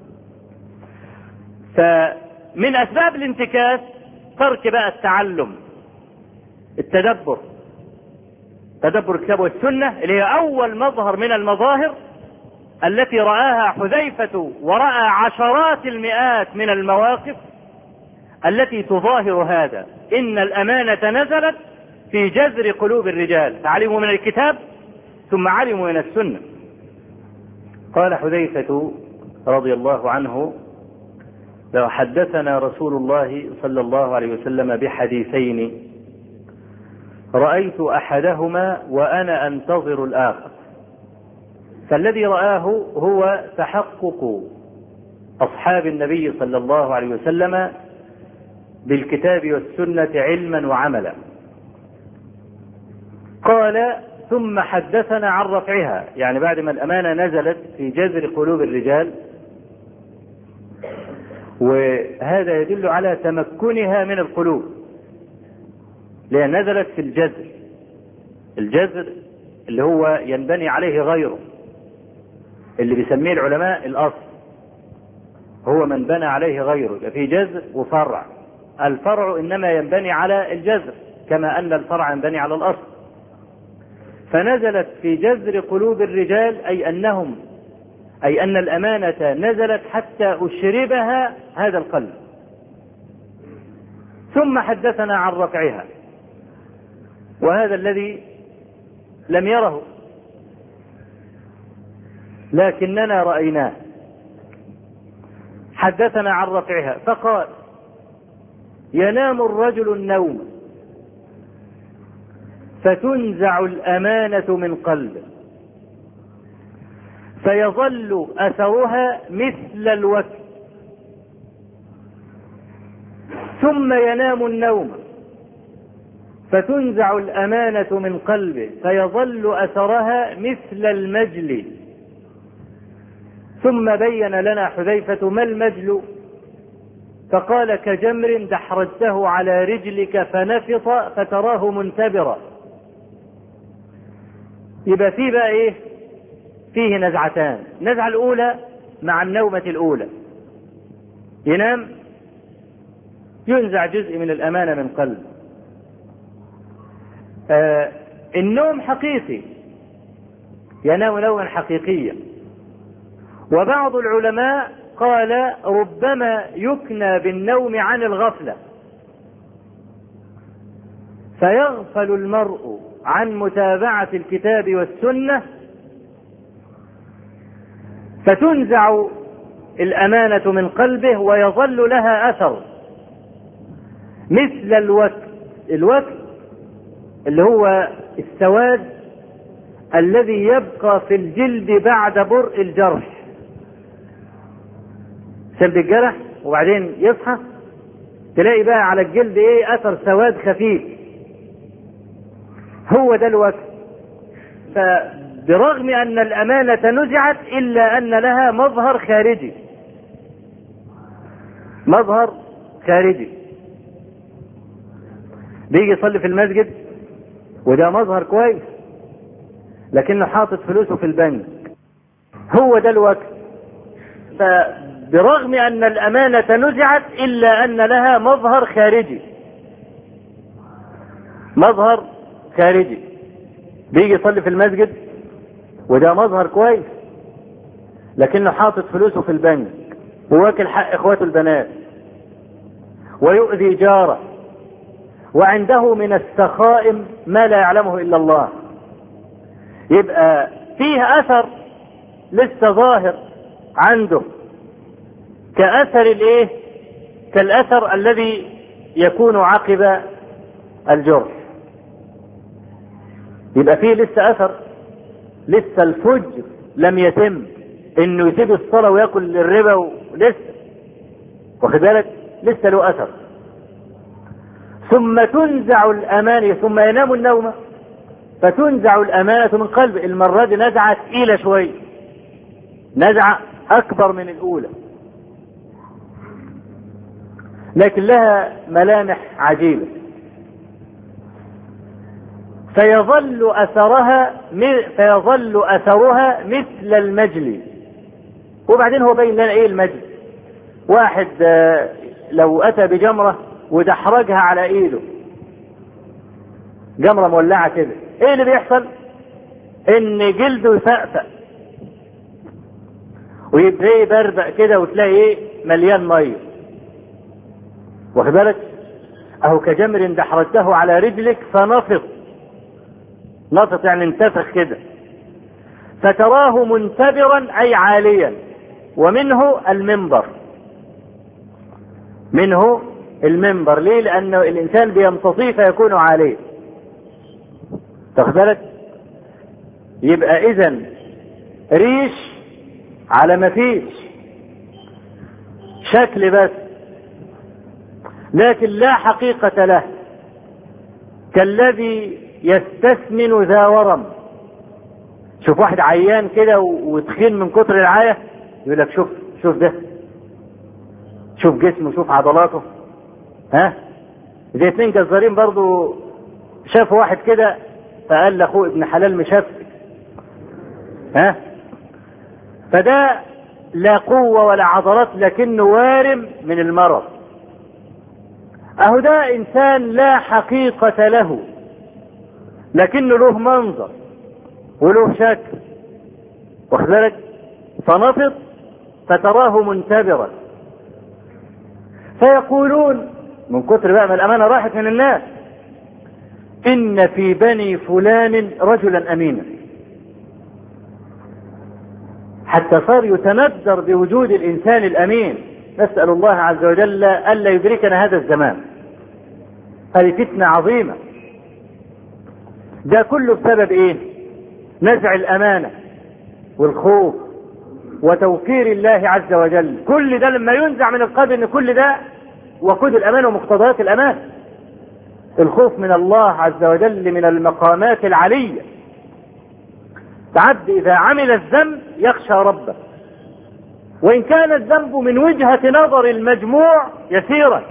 فمن أسباب الانتكاس ترك بقى التعلم، التدبر، تدبر الكتاب والسنة، اللي هي أول مظهر من المظاهر التي رآها حذيفة، ورأى عشرات المئات من المواقف التي تظاهر هذا. إن الأمانة نزلت في جذر قلوب الرجال، فعلموا من الكتاب ثم علموا من السنة. قال حذيفة رضي الله عنه: لو حدثنا رسول الله صلى الله عليه وسلم بحديثين رأيت أحدهما وأنا أنتظر الآخر، فالذي رآه هو تحقق أصحاب النبي صلى الله عليه وسلم بالكتاب والسنة علما وعملا. قال: ثم حدثنا عن رفعها، يعني بعد ما الأمانة نزلت في جذر قلوب الرجال، وهذا يدل على تمكنها من القلوب، لأن نزلت في الجذر، الجذر اللي هو ينبني عليه غيره، اللي بيسميه العلماء الأصل، هو من بنى عليه غيره، يبقى في جذر وفرع. الفرع إنما ينبني على الجذر كما أن الفرع ينبني على الأصل. فنزلت في جذر قلوب الرجال، أي أنهم أي أن الأمانة نزلت حتى أشربها هذا القلب. ثم حدثنا عن رفعها، وهذا الذي لم يره لكننا رأيناه. حدثنا عن رفعها فقال: ينام الرجل النوم فتنزع الأمانة من قلبه فيظل أثرها مثل الوكل، ثم ينام النوم فتنزع الأمانة من قلبه فيظل أثرها مثل المجل. ثم بين لنا حذيفة ما المجل، فقال كجمر دحرجته على رجلك فنفط فتراه منتبرا. يبقى فيه بقى ايه؟ فيه نزعتان. النزعة الأولى مع النومة الأولى ينام ينزع جزء من الأمانة من قلبه. آه النوم حقيقي، ينام نوما حقيقيا. وبعض العلماء قال ربما يكنى بالنوم عن الغفلة، فيغفل المرء عن متابعة الكتاب والسنة فتنزع الأمانة من قلبه ويظل لها أثر مثل الوكل. الوكل اللي هو السواد الذي يبقى في الجلد بعد برء الجرح. سلب الجرح وبعدين يصحى تلاقي بقى على الجلد ايه؟ اثر سواد خفيف. هو ده الوكل. فبرغم ان الامانة نزعت الا ان لها مظهر خارجي، مظهر خارجي. بيجي يصلي في المسجد وده مظهر كويس، لكنه حاطط فلوسه في البنك. هو ده الوكل. فبرغم ان الامانة نزعت الا ان لها مظهر خارجي، مظهر خارجي. بيجي يصلي في المسجد وده مظهر كويس، لكنه حاطط فلوسه في البنك وواكل حق اخواته البنات ويؤذي جاره وعنده من السخائم ما لا يعلمه الا الله. يبقى فيه اثر لسه ظاهر عنده كأثر الايه؟ كالأثر الذي يكون عقب الجرح. يبقى فيه لسه أثر، لسه الفجر لم يتم انه يسيب الصلاة ويأكل الربا ولسه، واخد بالك؟ لسه له أثر. ثم تنزع الأمانة، ثم ينام النوم فتنزع الأمانة من قلبه. المرة دي نزعة ثقيلة شوية، نزعة أكبر من الأولى، لكن لها ملامح عجيبة. فيظل أثرها فيظل أثرها مثل المجل. وبعدين هو بين لنا إيه المجل؟ واحد لو أتى بجمرة ودحرجها على إيده، جمرة مولعة كده، إيه اللي بيحصل؟ إن جلده يفقفق ويبقى يبربق كده وتلاقي إيه؟ مليان مية، واخد بالك؟ أهو كجمر دحرجته على رجلك فنفط. نفط يعني انتفخ كده. فتراه منتبرا أي عاليا، ومنه المنبر. منه المنبر. ليه؟ لأن الإنسان بيمتصيه فيكون عاليا، واخد بالك؟ يبقى إذن ريش على ما فيش شكل بس، لكن لا حقيقة له، كالذي يستثمن ذا ورم. شوف واحد عيان كده وتخين من كتر العاية، يقول لك شوف شوف ده، شوف جسمه، شوف عضلاته. ها زي اتنين جزارين برضو شافوا واحد كده فقال لاخوه ابن حلال مشفك. ها فده لا قوة ولا عضلات، لكنه وارم من المرض. اهو ده انسان لا حقيقة له، لكنه له منظر وله شكل، واخد بالك؟ فنفط فتراه منتبرا. فيقولون من كتر بقى ما الامانة راحت من الناس: ان في بني فلان رجلا امينا. حتى صار يتندر بوجود الانسان الامين. نسأل الله عز وجل الا يدركنا هذا الزمان. هذه فتنة عظيمة. ده كله بسبب ايه؟ نزع الامانة والخوف وتوقير الله عز وجل. كل ده لما ينزع من القلب ان كل ده وقود الامانة ومقتضيات الامانة، الخوف من الله عز وجل من المقامات العلية. العبد اذا عمل الذنب يخشى ربه، وان كان الذنب من وجهة نظر المجموع يسيرا،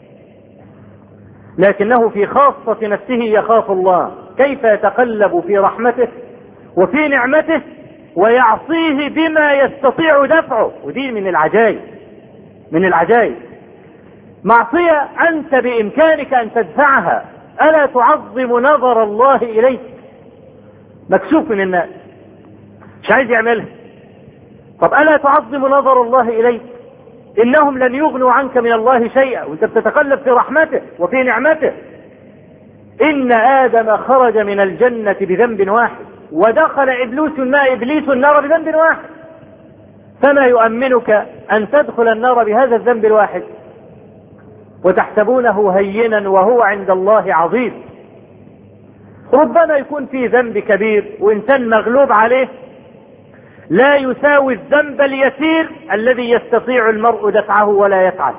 لكنه في خاصة نفسه يخاف الله، كيف يتقلب في رحمته وفي نعمته ويعصيه بما يستطيع دفعه. ودي من العجائب، من العجائب. معصية أنت بإمكانك أن تدفعها، ألا تعظم نظر الله إليك؟ مكسوف من الناس مش عايز يعملها، طب ألا تعظم نظر الله إليك؟ إنهم لن يغنوا عنك من الله شيئا، وأنت بتتقلب في رحمته وفي نعمته. إن آدم خرج من الجنة بذنب واحد، ودخل إبليس النار إبليس النار بذنب واحد، فما يؤمنك أن تدخل النار بهذا الذنب الواحد وتحسبونه هينا وهو عند الله عظيم؟ ربما يكون في ذنب كبير وإنسان مغلوب عليه لا يساوي الذنب اليسير الذي يستطيع المرء دفعه ولا يفعل،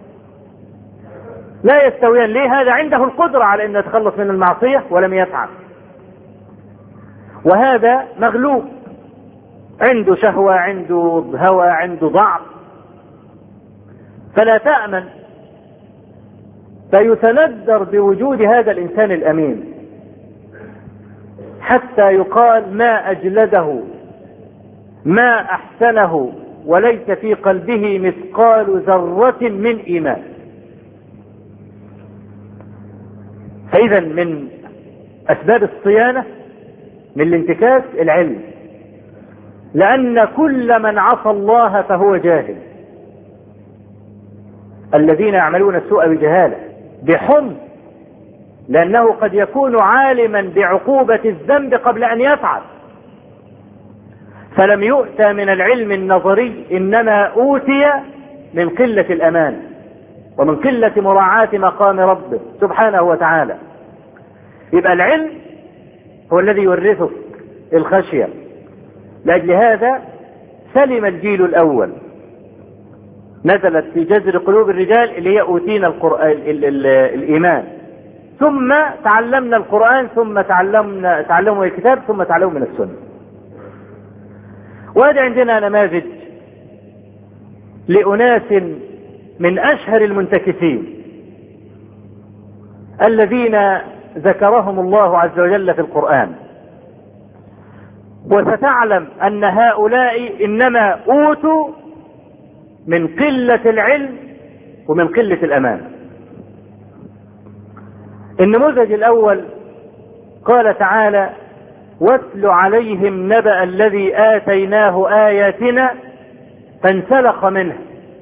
لا يستويان. ليه؟ هذا عنده القدرة على أن يتخلص من المعصية ولم يفعل، وهذا مغلوب، عنده شهوة، عنده هوى، عنده ضعف، فلا تأمن. فيتندر بوجود هذا الإنسان الأمين حتى يقال ما أجلده ما أحسنه وليس في قلبه مثقال ذرة من إيمان. فإذا من أسباب الصيانة من الانتكاس العلم، لأن كل من عصى الله فهو جاهل. الذين يعملون السوء بجهالة بحمق، لأنه قد يكون عالما بعقوبة الذنب قبل أن يفعل، فلم يؤتى من العلم النظري، إنما أوتي من قلة الأمان ومن قلة مراعاة مقام ربه سبحانه وتعالى. يبقى العلم هو الذي يورثك الخشية. لأجل هذا سلم الجيل الأول، نزلت في جذر قلوب الرجال اللي هي أوتينا القرآن ال ال الإيمان، ثم تعلمنا القرآن، ثم تعلمنا تعلموا الكتاب، ثم تعلموا من السنة. وهذا عندنا نماذج لأناس من أشهر المنتكسين الذين ذكرهم الله عز وجل في القرآن، وستعلم أن هؤلاء إنما أوتوا من قلة العلم ومن قلة الأمان. النموذج الأول قال تعالى: واتل عليهم نبأ الذي آتيناه آياتنا فانسلخ منها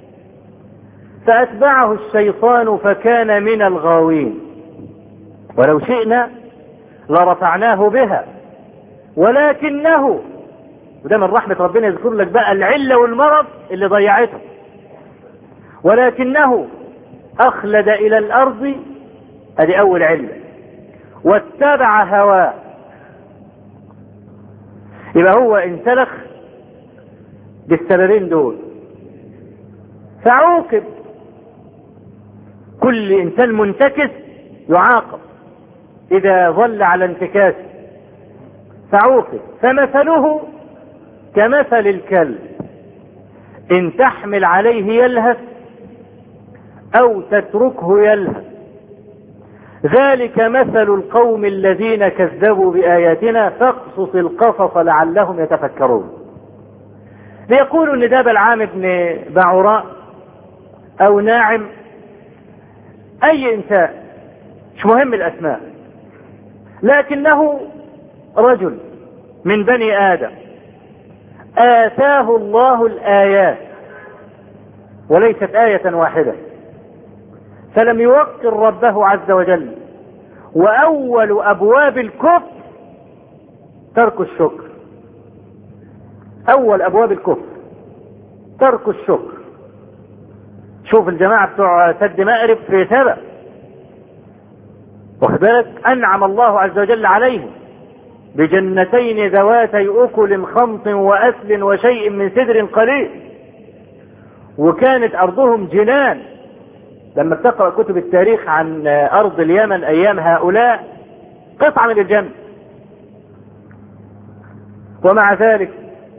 فأتبعه الشيطان فكان من الغاوين ولو شئنا لرفعناه بها ولكنه، وده من رحمة ربنا يذكر لك بقى العلة والمرض اللي ضيعته، ولكنه أخلد إلى الأرض، هذه أول علة، واتبع هواه. يبقى هو انسلخ بالسببين دول فعوقب. كل إنسان منتكس يعاقب إذا ظل على انتكاس فعوقب. فمثله كمثل الكلب إن تحمل عليه يلهث أو تتركه يلهث، ذلك مثل القوم الذين كذبوا بآياتنا فاقصص القصص لعلهم يتفكرون. ليقولوا ان ده بلعام بن بعوراء او ناعم، اي انسان مش مهم الاسماء، لكنه رجل من بني ادم آتاه الله الآيات وليست آية واحدة، فلم يوقر ربه عز وجل. وأول أبواب الكفر ترك الشكر، أول أبواب الكفر ترك الشكر. شوف الجماعة بتوع سد مأرب في سبأ واخد بالك؟ أنعم الله عز وجل عليهم بجنتين ذواتي أكل خمط وأثل وشيء من سدر قليل، وكانت أرضهم جنان. لما تقرأ كتب التاريخ عن أرض اليمن أيام هؤلاء قطعة من الجنة، ومع ذلك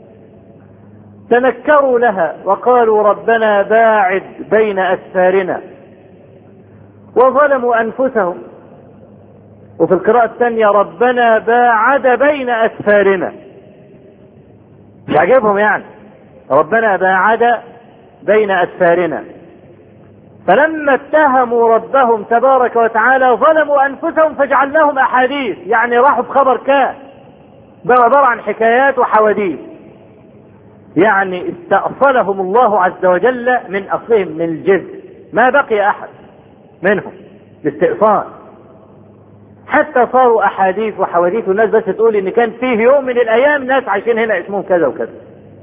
تنكروا لها وقالوا ربنا باعد بين أسفارنا، وظلموا أنفسهم. وفي القراءة الثانية ربنا باعد بين أسفارنا، مش عجبهم يعني، ربنا باعد بين أسفارنا. فلما اتهموا ربهم تبارك وتعالى ظلموا أنفسهم فجعلناهم أحاديث، يعني راحوا بخبر كان بقى عبارة عن حكايات وحواديث، يعني استأصلهم الله عز وجل من أصلهم من الجذر، ما بقي أحد منهم باستئصال، حتى صاروا أحاديث وحواديث، والناس بس تقول إن كان فيه يوم من الأيام ناس عايشين هنا اسمهم كذا وكذا.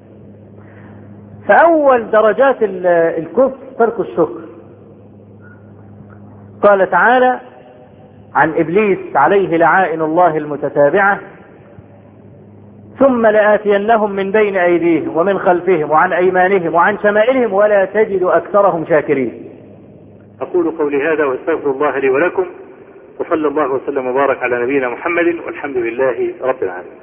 فأول درجات الكفر ترك الشكر. قال تعالى عن إبليس عليه لعائن الله المتتابعة: ثم لآتينهم من بين أيديهم ومن خلفهم وعن أيمانهم وعن شمائلهم ولا تجد أكثرهم شاكرين. أقول قولي هذا واستغفر الله لي ولكم، وصلى الله وسلم وبارك على نبينا محمد، والحمد لله رب العالمين.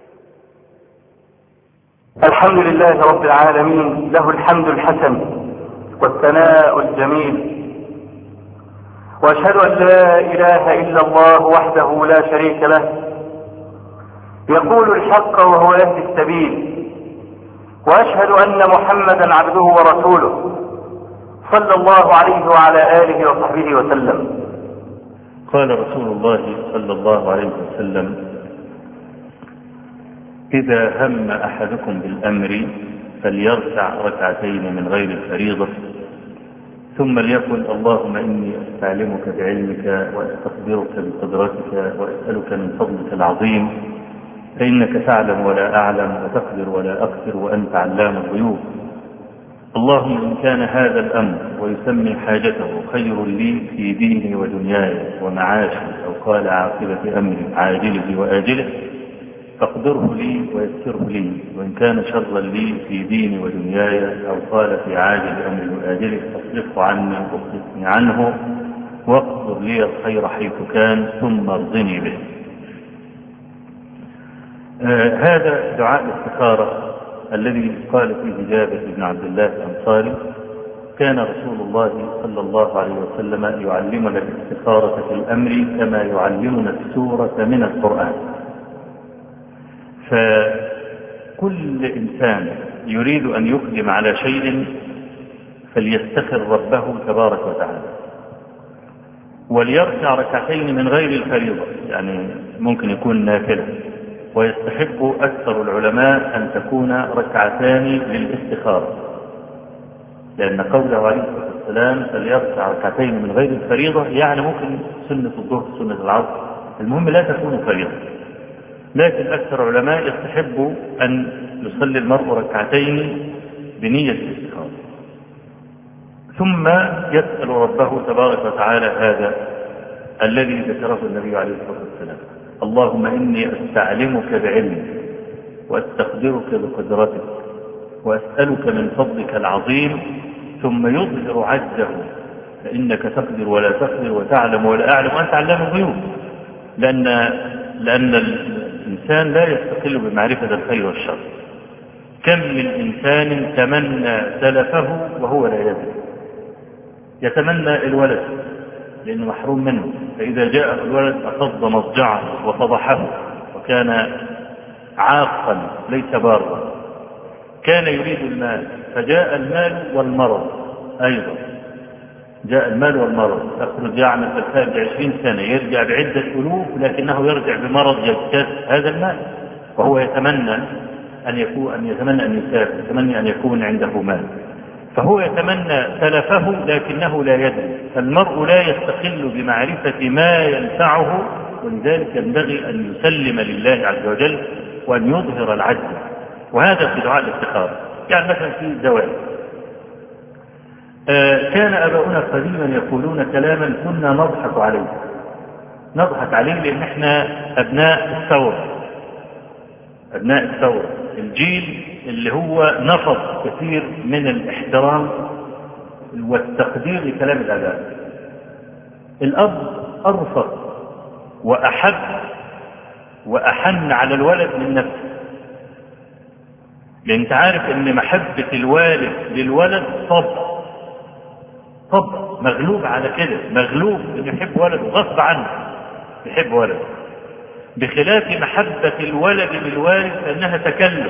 الحمد لله رب العالمين، له الحمد الحسن والثناء الجميل، وأشهد أن لا إله إلا الله وحده لا شريك له، يقول الحق وهو يهدي السبيل، وأشهد أن محمدا عبده ورسوله صلى الله عليه وعلى آله وصحبه وسلم. قال رسول الله صلى الله عليه وسلم: إذا هم أحدكم بالأمر فليركع ركعتين من غير الفريضة، ثم ليقل: اللهم إني أستعلمك بعلمك وأستقدرك بقدرتك وأسألك من فضلك العظيم، فإنك تعلم ولا أعلم وتقدر ولا أقدر وأنت علام الغيوب. اللهم إن كان هذا الأمر ويسمي حاجته خير لي في ديني ودنياي ومعاشي، أو قال عاقبة أمري عاجله وآجله، فاقدره لي ويسره لي، وإن كان شرا لي في ديني ودنياي، أو قال في عاجل أمري وآجله، فاصرفه عني واصرفني عنه، واقدر لي الخير حيث كان، ثم ارضني به. آه هذا دعاء الاستخارة الذي قال فيه جابر بن عبد الله الأنصاري: كان رسول الله صلى الله عليه وسلم يعلمنا الاستخارة في الأمر كما يعلمنا السورة من القرآن. فكل إنسان يريد أن يقدم على شيء فليستخر ربه تبارك وتعالى، وليركع ركعتين من غير الفريضة، يعني ممكن يكون نافلة، ويستحب أكثر العلماء أن تكون ركعتان للاستخارة، لأن قوله عليه الصلاة والسلام فليركع ركعتين من غير الفريضة يعني ممكن سنة الظهر سنة العصر، المهم لا تكون فريضة. لكن أكثر العلماء يستحب أن يصلي المرء ركعتين بنية الاستخارة، ثم يسأل ربه تبارك وتعالى هذا الذي ذكره النبي عليه الصلاة والسلام: اللهم إني أستعلمك بعلمك وأستقدرك بقدرتك وأسألك من فضلك العظيم، ثم يظهر عجزه، فإنك تقدر ولا تقدر وتعلم ولا أعلم وأنت علام الغيوب، لأن لأن الإنسان لا يستقل بمعرفة الخير والشر. كم من إنسان تمنى سلفه وهو لا يدري، يتمنى الولد لأنه محروم منه، فإذا جاء الولد أصد مضجعه وفضحه وكان عاقا ليس بارا. كان يريد المال فجاء المال والمرض أيضا، جاء المال والمرض، يخرج يعمل في الخارج عشرين سنة يرجع بعدة ألوف لكنه يرجع بمرض يجتاز هذا المال، وهو يتمنى أن يكون أن يتمنى أن يسافر، يتمنى أن يكون عنده مال، فهو يتمنى سلفه لكنه لا يدري. فالمرء لا يستقل بمعرفة ما ينفعه، ولذلك ينبغي أن يسلم لله عز وجل وأن يظهر العجز، وهذا في دعاء الاستخارة. يعني مثلا في الزواج، آه كان أباؤنا قديما يقولون كلاما كنا نضحك عليه، نضحك عليه لان احنا ابناء الثورة، ابناء الثورة، الجيل اللي هو نفض كثير من الاحترام والتقدير لكلام الاباء. الاب ارفق واحب واحن على الولد من نفسه، لان انت عارف ان محبة الوالد للولد طبع طبع مغلوب على كده، مغلوب انه يحب ولده غصب عنه يحب ولده، بخلاف محبة الولد للوالد فانها تكلف.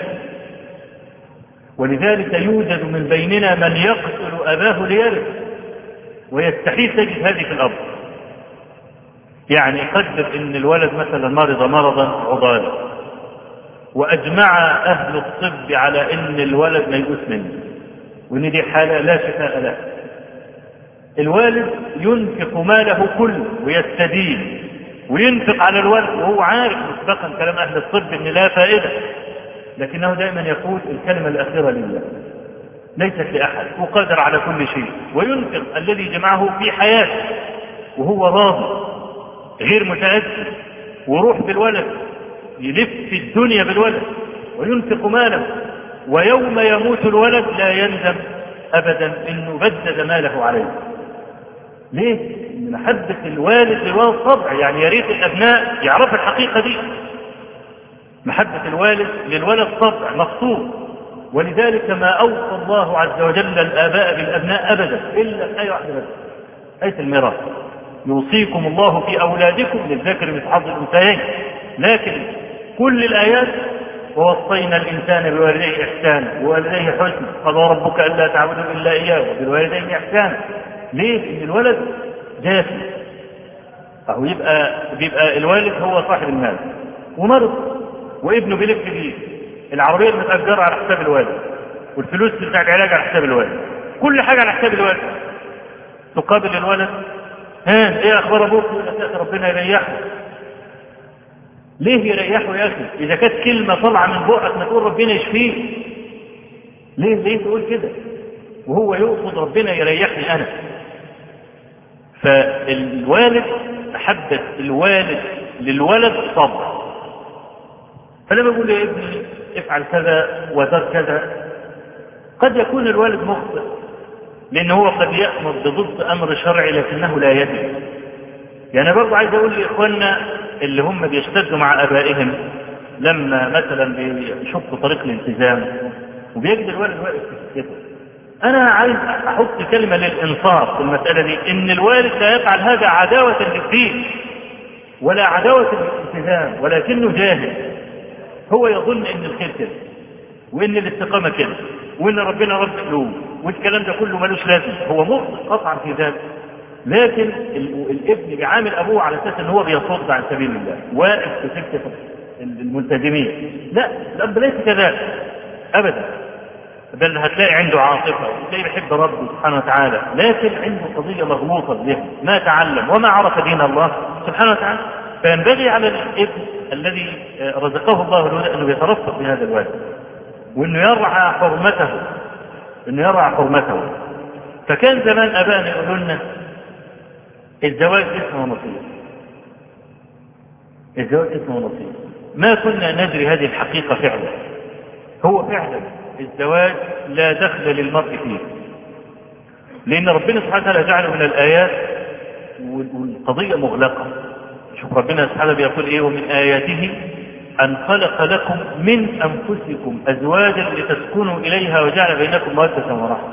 ولذلك يوجد من بيننا من يقتل اباه ليرث ويستحيل تجد هذه في الاب. يعني يقدر ان الولد مثلا مرض مرضا عضالا واجمع اهل الطب على ان الولد ميؤوس منه وان دي حالة لا شفاء له، الوالد ينفق ماله كله ويستدين وينفق على الولد وهو عارف مسبقا كلام اهل الطب ان لا فائدة، لكنه دائما يقول الكلمة الاخيرة لله ليست لاحد وقادر على كل شيء، وينفق الذي جمعه في حياته وهو راضي غير متأثر، وروح بالولد يلف في الدنيا بالولد وينفق ماله، ويوم يموت الولد لا يندم ابدا انه بدد ماله عليه. ليه؟ محبة الوالد للولد طبع، يعني يا ريت الابناء يعرفوا الحقيقة دي. محبة الوالد للولد طبع مقصود، ولذلك ما اوصى الله عز وجل الاباء بالابناء ابدا الا في آية واحدة بس، آية الميراث. يوصيكم الله في اولادكم للذكر مثل حظ الانثيين، لكن كل الايات ووصينا الانسان بوالديه احسانا ووالديه حسنا قضى ربك الا تعبدوا الا اياه وبالوالدين احسانا. ليه؟ ان الولد جافي، اهو يبقى بيبقى الوالد هو صاحب المال ومرض وابنه بيلف بيه، العربيه المتاجره على حساب الوالد والفلوس بتاع العلاج على حساب الوالد، كل حاجه على حساب الوالد. تقابل الولد ها ايه اخبار ابوك؟ ربنا يريحه. ليه يريحه يا اخي؟ اذا كانت كلمه طالعه من بقك ما تقول ربنا يشفيه. ليه ليه تقول كده وهو يقصد ربنا يريحني انا؟ فالوالد محبة الوالد للولد طبع. فلما بقول يا ابني افعل كذا وذر كذا، قد يكون الوالد مخطئ لان هو قد يأمر بضد امر شرعي لكنه لا يدري. يعني برضه عايز اقول لاخواننا اللي هم بيشتدوا مع ابائهم لما مثلا بيشقوا طريق الالتزام وبيجد الوالد واقف في السكه، انا عايز احط كلمة للانصاف في المسألة دي، ان الوالد لا يفعل هذا عداوة للدين ولا عداوة للالتزام، ولكنه جاهل، هو يظن ان الخير كده وان الاستقامة كده وان ربنا رب قلوب والكلام ده كله ملوش لازم، هو مخطئ قطعا في ذلك، لكن الابن بيعامل ابوه على اساس ان هو بيصد عن سبيل الله واقف في سكة الملتزمين. لا، الاب ليس كذلك ابدا، بل هتلاقي عنده عاطفة وتلاقي بيحب ربه سبحانه وتعالى، لكن عنده قضية مغلوطة به، ما تعلم وما عرف دين الله سبحانه وتعالى. فينبغي على الابن الذي رزقه الله الولد انه يترفق بهذا الوالد وانه يرعى حرمته، انه يرعى حرمته. فكان زمان ابائنا يقولوا لنا الزواج اسمه نصيب، الزواج اسمه نصيب. ما كنا ندري هذه الحقيقة فعلا. هو فعلا الزواج لا دخل للمرء فيه، لأن ربنا سبحانه وتعالى جعله من الآيات والقضية مغلقة. شوف ربنا سبحانه بيقول إيه: ومن آياته أن خلق لكم من أنفسكم أزواجا لتسكنوا إليها وجعل بينكم مودة ورحمة.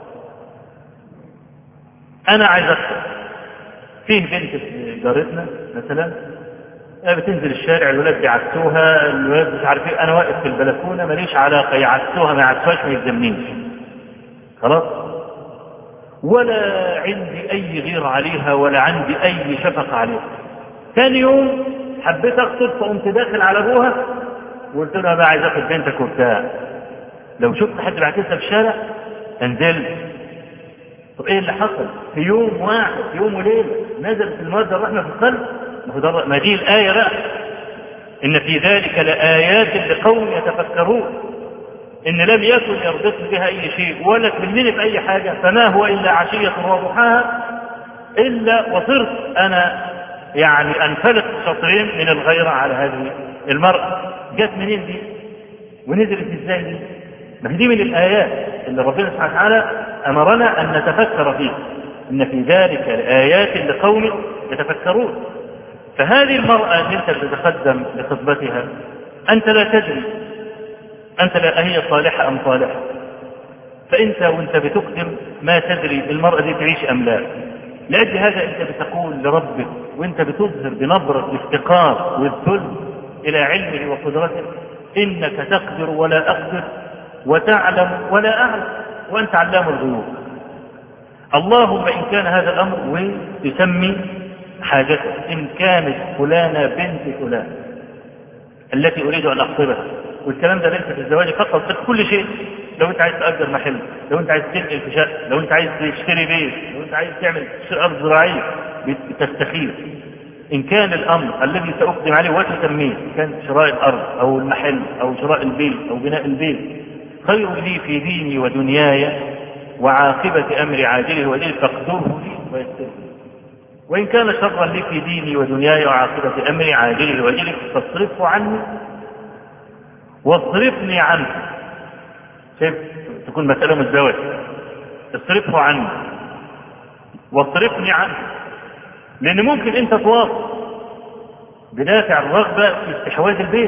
أنا عايز أكثر. فيه بنت جارتنا مثلا بتنزل الشارع، الولاد بيعكسوها، الولاد مش عارف ايه، انا واقف في البلكونه ماليش علاقه، يعكسوها ما يعكسوهاش ما يلزمنيش خلاص، ولا عندي اي غير عليها ولا عندي اي شفقه عليها. ثاني يوم حبيت اخطب فقمت داخل على ابوها وقلت لها بقى عايز اخد بنتك وبتاع، لو شفت حد بيعكسها في الشارع انزل. طب ايه اللي حصل؟ في يوم واحد، في يوم وليله نزلت الموده الرحمه في القلب. ما دي الآية بقى، إن في ذلك لآيات لقوم يتفكرون. إن لم يكن يربطني بها أي شيء ولا تمنني بأي حاجة، فما هو إلا عشية وضحاها إلا وصرت أنا يعني انفلت شطرين من الغيرة على هذه المرأة. جت منين دي ونزلت ازاي دي؟ ما هي دي من الآيات اللي ربنا سبحانه وتعالى أمرنا أن نتفكر فيها، إن في ذلك الآيات لقوم يتفكرون. فهذه المرأة اللي أنت تتقدم لخطبتها أنت لا تدري أنت لا هي صالحة أم صالحة، فأنت وأنت بتقدم ما تدري المرأة دي تعيش أم لا. لأجل هذا أنت بتقول لربك وأنت بتظهر بنبرة الافتقار والذل إلى علمه وقدرته: إنك تقدر ولا أقدر، وتعلم ولا أعلم، وأنت علام الغيوب. اللهم إن كان هذا الأمر وتسمي حاجتك، إن كانت فلانة بنت فلان التي أريد أن أخطبها، والكلام ده ليس في الزواج فقط، في كل شيء. لو أنت عايز تأجر محل، لو أنت عايز تنقل في شقة، لو أنت عايز تشتري بيت، لو أنت عايز تعمل أرض زراعية، بتستخير. إن كان الأمر الذي سأقدم عليه وتسميه كان شراء الأرض أو المحل أو شراء البيت أو بناء البيت خير لي في ديني ودنياي وعاقبة أمر عاجله وأجله فاقدره لي ويسره. وإن كان شرا لي في ديني ودنياي وعاقبة أمر عاجله وأجله فاصرفه عني واصرفني عنه. شايف تكون مسألة متزوجة، اصرفه عني واصرفني عنه، لأن ممكن أنت تواصل بدافع الرغبة في استحواذ البيت.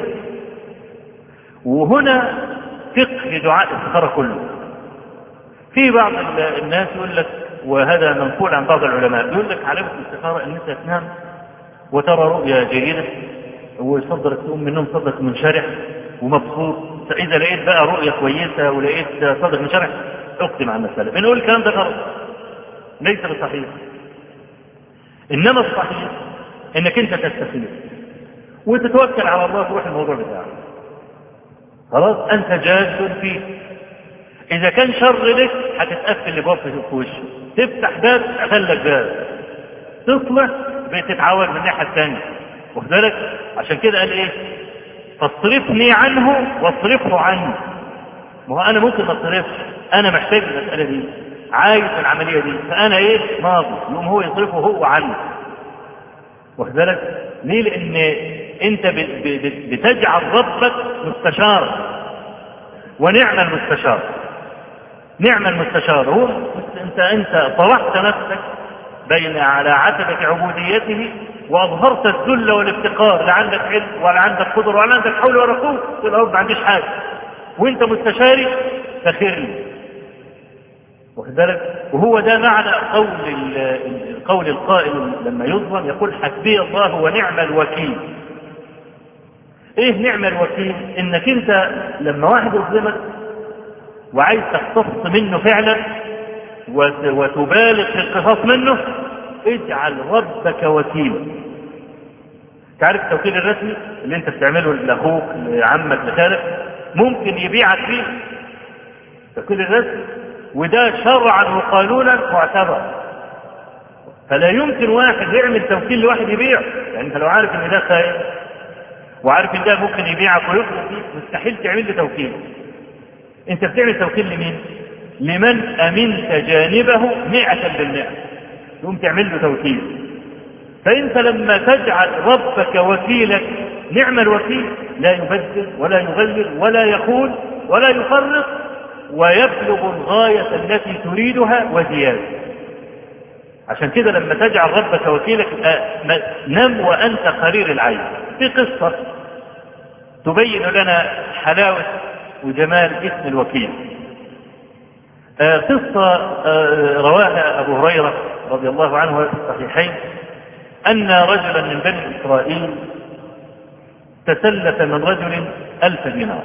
وهنا فقه دعاء الاستخارة كله. في بعض الناس يقول لك، وهذا منقول عن بعض العلماء، يقول لك علامة الاستخارة ان انت تنام وترى رؤيا جيدة وصدرك تقوم من النوم صدرك منشرح ومبسوط، فإذا لقيت بقى رؤيا كويسة ولقيت صدرك منشرح اقدم على المسألة. بنقول الكلام ده غلط، ليس بصحيح. إنما الصحيح انك انت تستخير وتتوكل على الله تروح الموضوع بتاعك. خلاص انت جاد فيه. اذا كان شر لك هتتقفل لباب في وشك، تفتح باب قفل لك باب، تصلح بتتعاون من الناحيه الثانيه. واخد بالك؟ عشان كده قال ايه؟ فاصرفني عنه واصرفه عني. ما هو انا ممكن ما اصرفش، انا محتاج المساله دي، عايز العمليه دي، فانا ايه؟ ماضي، يقوم هو يصرفه هو عني. واخد بالك؟ ليه؟ لان انت بتجعل ربك مستشارا، ونعم المستشار، نعم المستشار هو انت انت طرحت نفسك بين على عتبة عبوديته واظهرت الذل والافتقار، لا عندك علم ولا عندك قدر ولا عندك حول ولا قوه، تقول يا رب ما عنديش حاجه، وانت مستشاري فخير لي. واخد بالك؟ وهو ده معنى قول قول القائل لما يظلم يقول حسبي الله ونعم الوكيل. ايه نعم الوكيل؟ انك انت لما واحد يظلمك وعايز تقتص منه فعلا وتبالغ في القصاص منه، اجعل ربك وكيلا. تعرف التوكيل الرسمي اللي انت بتعمله لاخوك لعمك لخالك ممكن يبيعك فيه، التوكيل الرسمي، وده شرعا وقانونا معتبر. فلا يمكن واحد يعمل توكيل لواحد يبيع، يعني انت لو عارف ان ده خاين وعارف ان ده ممكن يبيعك ويخلص فيك، مستحيل تعمل له توكيل. انت بتعمل توكيل لمين؟ لمن امنت جانبه مئة بالمئة، تقوم تعمل له توكيل. فانت لما تجعل ربك وكيلك نعم الوكيل، لا يبدل ولا يغير ولا يخون ولا يفرط، ويبلغ الغاية التي تريدها وزيادة. عشان كده لما تجعل ربك وكيلك نم وأنت قرير العين. في قصة تبين لنا حلاوة وجمال اسم الوكيل. آه قصة آه رواها أبو هريرة رضي الله عنه في الصحيحين أن رجلا من بني إسرائيل تسلف من رجل ألف دينار،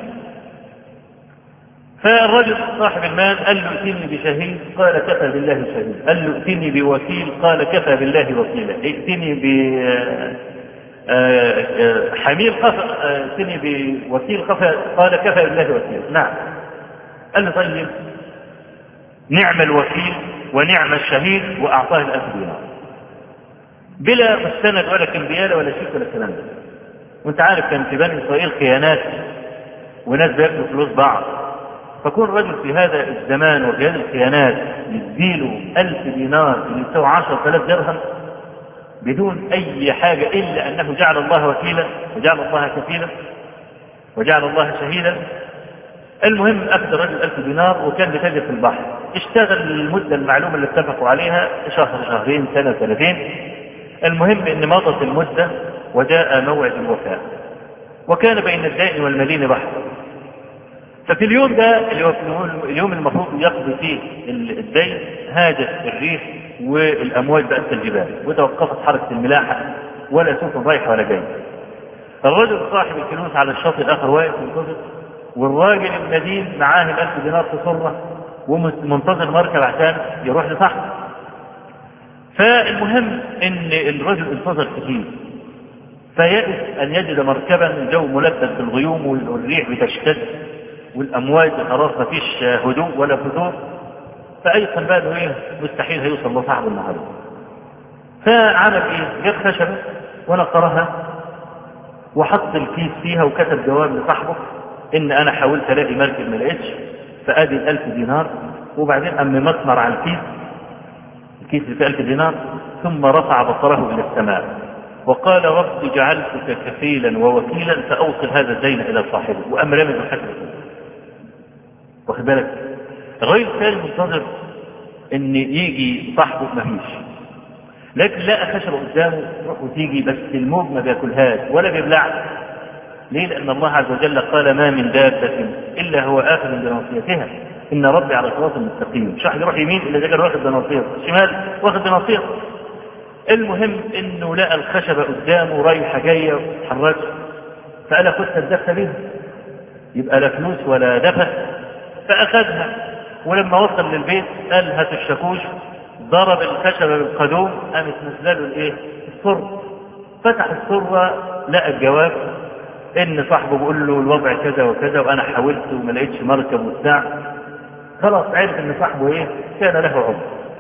فالرجل صاحب المال قال له ائتني بشهيد، قال كفى بالله شهيد. قال له ائتني بوكيل، قال كفى بالله وكيلا. ائتني بحميل، ائتني بوكيل، قال كفى بالله وكيلا. نعم. قال له طيب نعم الوكيل ونعم الشهيد، واعطاه الألف دينار بلا مستند ولا كمبيالة ولا شيك ولا الكلام ده. وانت عارف كان في بني اسرائيل خيانات وناس بياكلوا فلوس بعض، فكون رجل في هذا الزمان وفي هذه الخيانات يديله ألف دينار اللي يساوي عشرة آلاف درهم، بدون أي حاجة إلا أنه جعل الله وكيلا وجعل الله كفيلا وجعل الله شهيدا. المهم أخذ الرجل ألف دينار وكان بتاجر في البحر، اشتغل المدة المعلومة اللي اتفقوا عليها، شهر شهرين سنة سنتين. المهم أن مضت المدة وجاء موعد الوفاة، وكان بين الدائن والمدين بحر. ففي اليوم ده اللي هو اليوم المفروض يقضي فيه الدين هاجت الريح والأمواج بأس الجبال وتوقفت حركة الملاحة ولا سفن رايحة ولا جاي. الرجل صاحب الفلوس على الشاطئ الآخر واقف منتظر، والراجل المدين معاه الألف دينار في صرة ومنتظر مركب عشان يروح لصاحبه. فالمهم ان الرجل انتظر كثير، فيأس ان يجد مركبا الجو ملبس بالغيوم والريح بتشتد والامواج خلاص ما فيش هدوء ولا فتور، فايقن بقى انه ايه مستحيل هيوصل لصاحبه النهارده. فعمل ايه؟ جاب خشبه ونقرها وحط الكيس فيها وكتب جواب لصاحبه ان انا حاولت الاقي مركب ما لقيتش، فادي الالف دينار. وبعدين قام مسمر على الكيس، الكيس اللي فيه ألف دينار، ثم رفع بصره الى السماء وقال رب جعلتك كفيلا ووكيلا فاوصل هذا الدين الى صاحبه، وقام رمي بالخشبه. واخد بالك؟ الراجل كان منتظر ان يجي صاحبه مفيش، لكن لقى خشبه قدامه تروح وتيجي، بس الموج ما بياكلهاش ولا بيبلعها. ليه؟ لأن الله عز وجل قال ما من دابة إلا هو آخذ بناصيتها إن ربي على صراط مستقيم. مش واحد يروح يمين إلا ده واخد بناصيته، شمال واخد بناصيته. المهم إنه لقى الخشبة قدامه رايحة جاية وتتحرك، فقال خد الدفة بيها يبقى لا فلوس ولا دفة، فأخذها. ولما وصل للبيت قال هات الشاكوش، ضرب الخشبة بالقدوم، قامت نزله الايه؟ السر. فتح السرة لقى الجواب ان صاحبه بيقول له الوضع كذا وكذا وانا حاولت وما لقيتش مركب وبتاع. خلاص عرف ان صاحبه ايه؟ كان له عذر.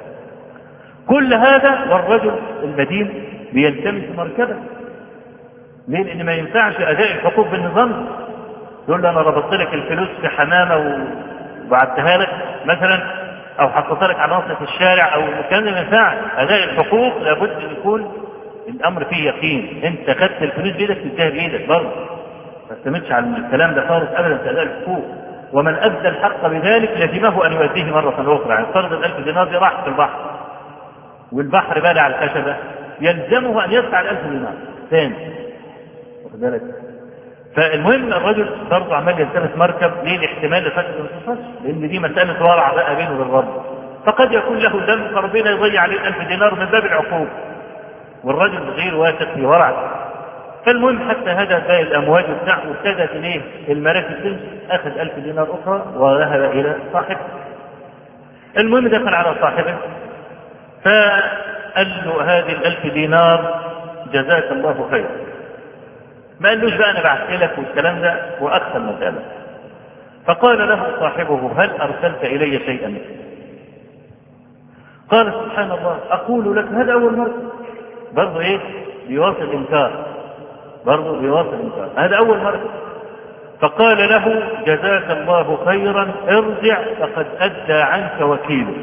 كل هذا والرجل المدين بيلتمس مركبه. ليه؟ لان ما ينفعش اداء الحقوق بالنظام. يقول له انا ربطت لك الفلوس في حمامه وبعتها لك مثلا، او حطيت لك على ناصية الشارع، او كان ما ينفعش. اداء الحقوق لابد ان يكون الامر فيه يقين. انت خدت الفلوس بايدك تديها بايدك برضه، ما تعتمدش على الكلام ده خالص ابدا في اداء الحقوق. ومن ادى الحق بذلك لزمه ان يؤديه مره اخرى. يعني فرض الالف دينار دي راحت في البحر والبحر بالع الخشبه، يلزمه ان يدفع الالف دينار ثاني. واخد بالك؟ فالمهم الرجل برضه عمال يلتمس مركب. ليه؟ الاحتمال لفتره الانتصاص، لان دي مساله ورع بقى بينه وبين ربه، فقد يكون له ذنب فربنا يضيع عليه الالف دينار من باب العقوق، والرجل غير واثق في ورعه. فالمهم حتى هذا باقي الامواج وبتاع، وابتدت اليه المراكب تمشي، اخذ ألف دينار اخرى وذهب الى صاحبه. المهم دخل على صاحبه فقال له هذه الألف دينار جزاك الله خير. ما قالوش بقى انا بعت لك والكلام ده، واخذ المساله. فقال له صاحبه هل ارسلت الي شيئا؟ قال سبحان الله اقول لك هذا اول مره. برضه ايه؟ بيواصل انكار، برضه بيواصل انكار، هذا اول مره. فقال له جزاك الله خيرا ارجع فقد ادى عنك وكيله.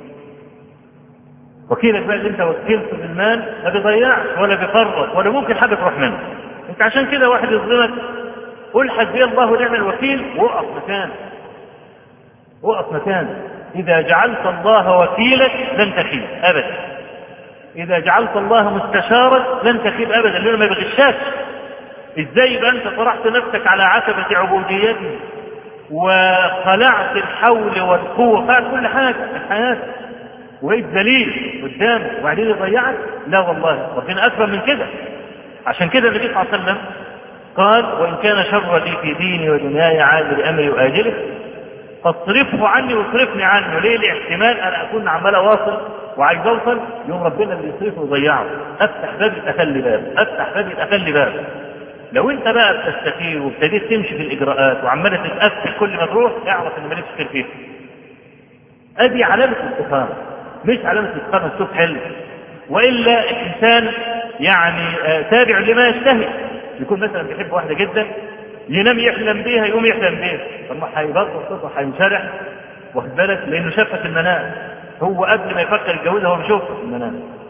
وكيلك بقى اللي انت وكلته بالمال ما بيضيعش ولا بيفرط ولا ممكن حاجه تروح منه. انت عشان كده واحد يظلمك قل حسبي الله ونعم الوكيل، وقف مكانك، وقف مكانك. اذا جعلت الله وكيلك لن تخيب ابدا، اذا جعلت الله مستشارك لن تخيب ابدا، لانه ما بيغشاش. ازاي يبقى انت طرحت نفسك على عتبة عبوديته وخلعت الحول والقوة، فعل كل حاجة في حياتك وإيد ذليل قدامه وبعدين يضيعك؟ لا والله، ربنا أكبر من كده. عشان كده النبي صلى الله عليه وسلم قال وإن كان شر لي في ديني ودنياي عاجل أمري وآجله فاصرفه عني واصرفني عنه. ليه؟ لاحتمال أنا أكون عمال أواصل وعايز أوصل، يوم ربنا اللي يصرفه ويضيعه. أفتح باب أخلي باب، أفتح باب أخلي باب. لو أنت بقى بتستخير وابتديت تمشي في الإجراءات وعمالة تتقفل كل ما تروح، اعرف إن مالكش خير فيه. أدي علامة الاستقامة، مش علامة الاستقامة تشوف حل. وإلا الإنسان يعني تابع لما يشتهي. يكون مثلا بيحب واحدة جدا، ينام يحلم بيها، يقوم يحلم بيها، طب ما هيبطل صوته هينشرح، واخد بالك؟ لأنه شافها في المنام. هو قبل ما يفكر يتجوزها هو بيشوفها في المنام.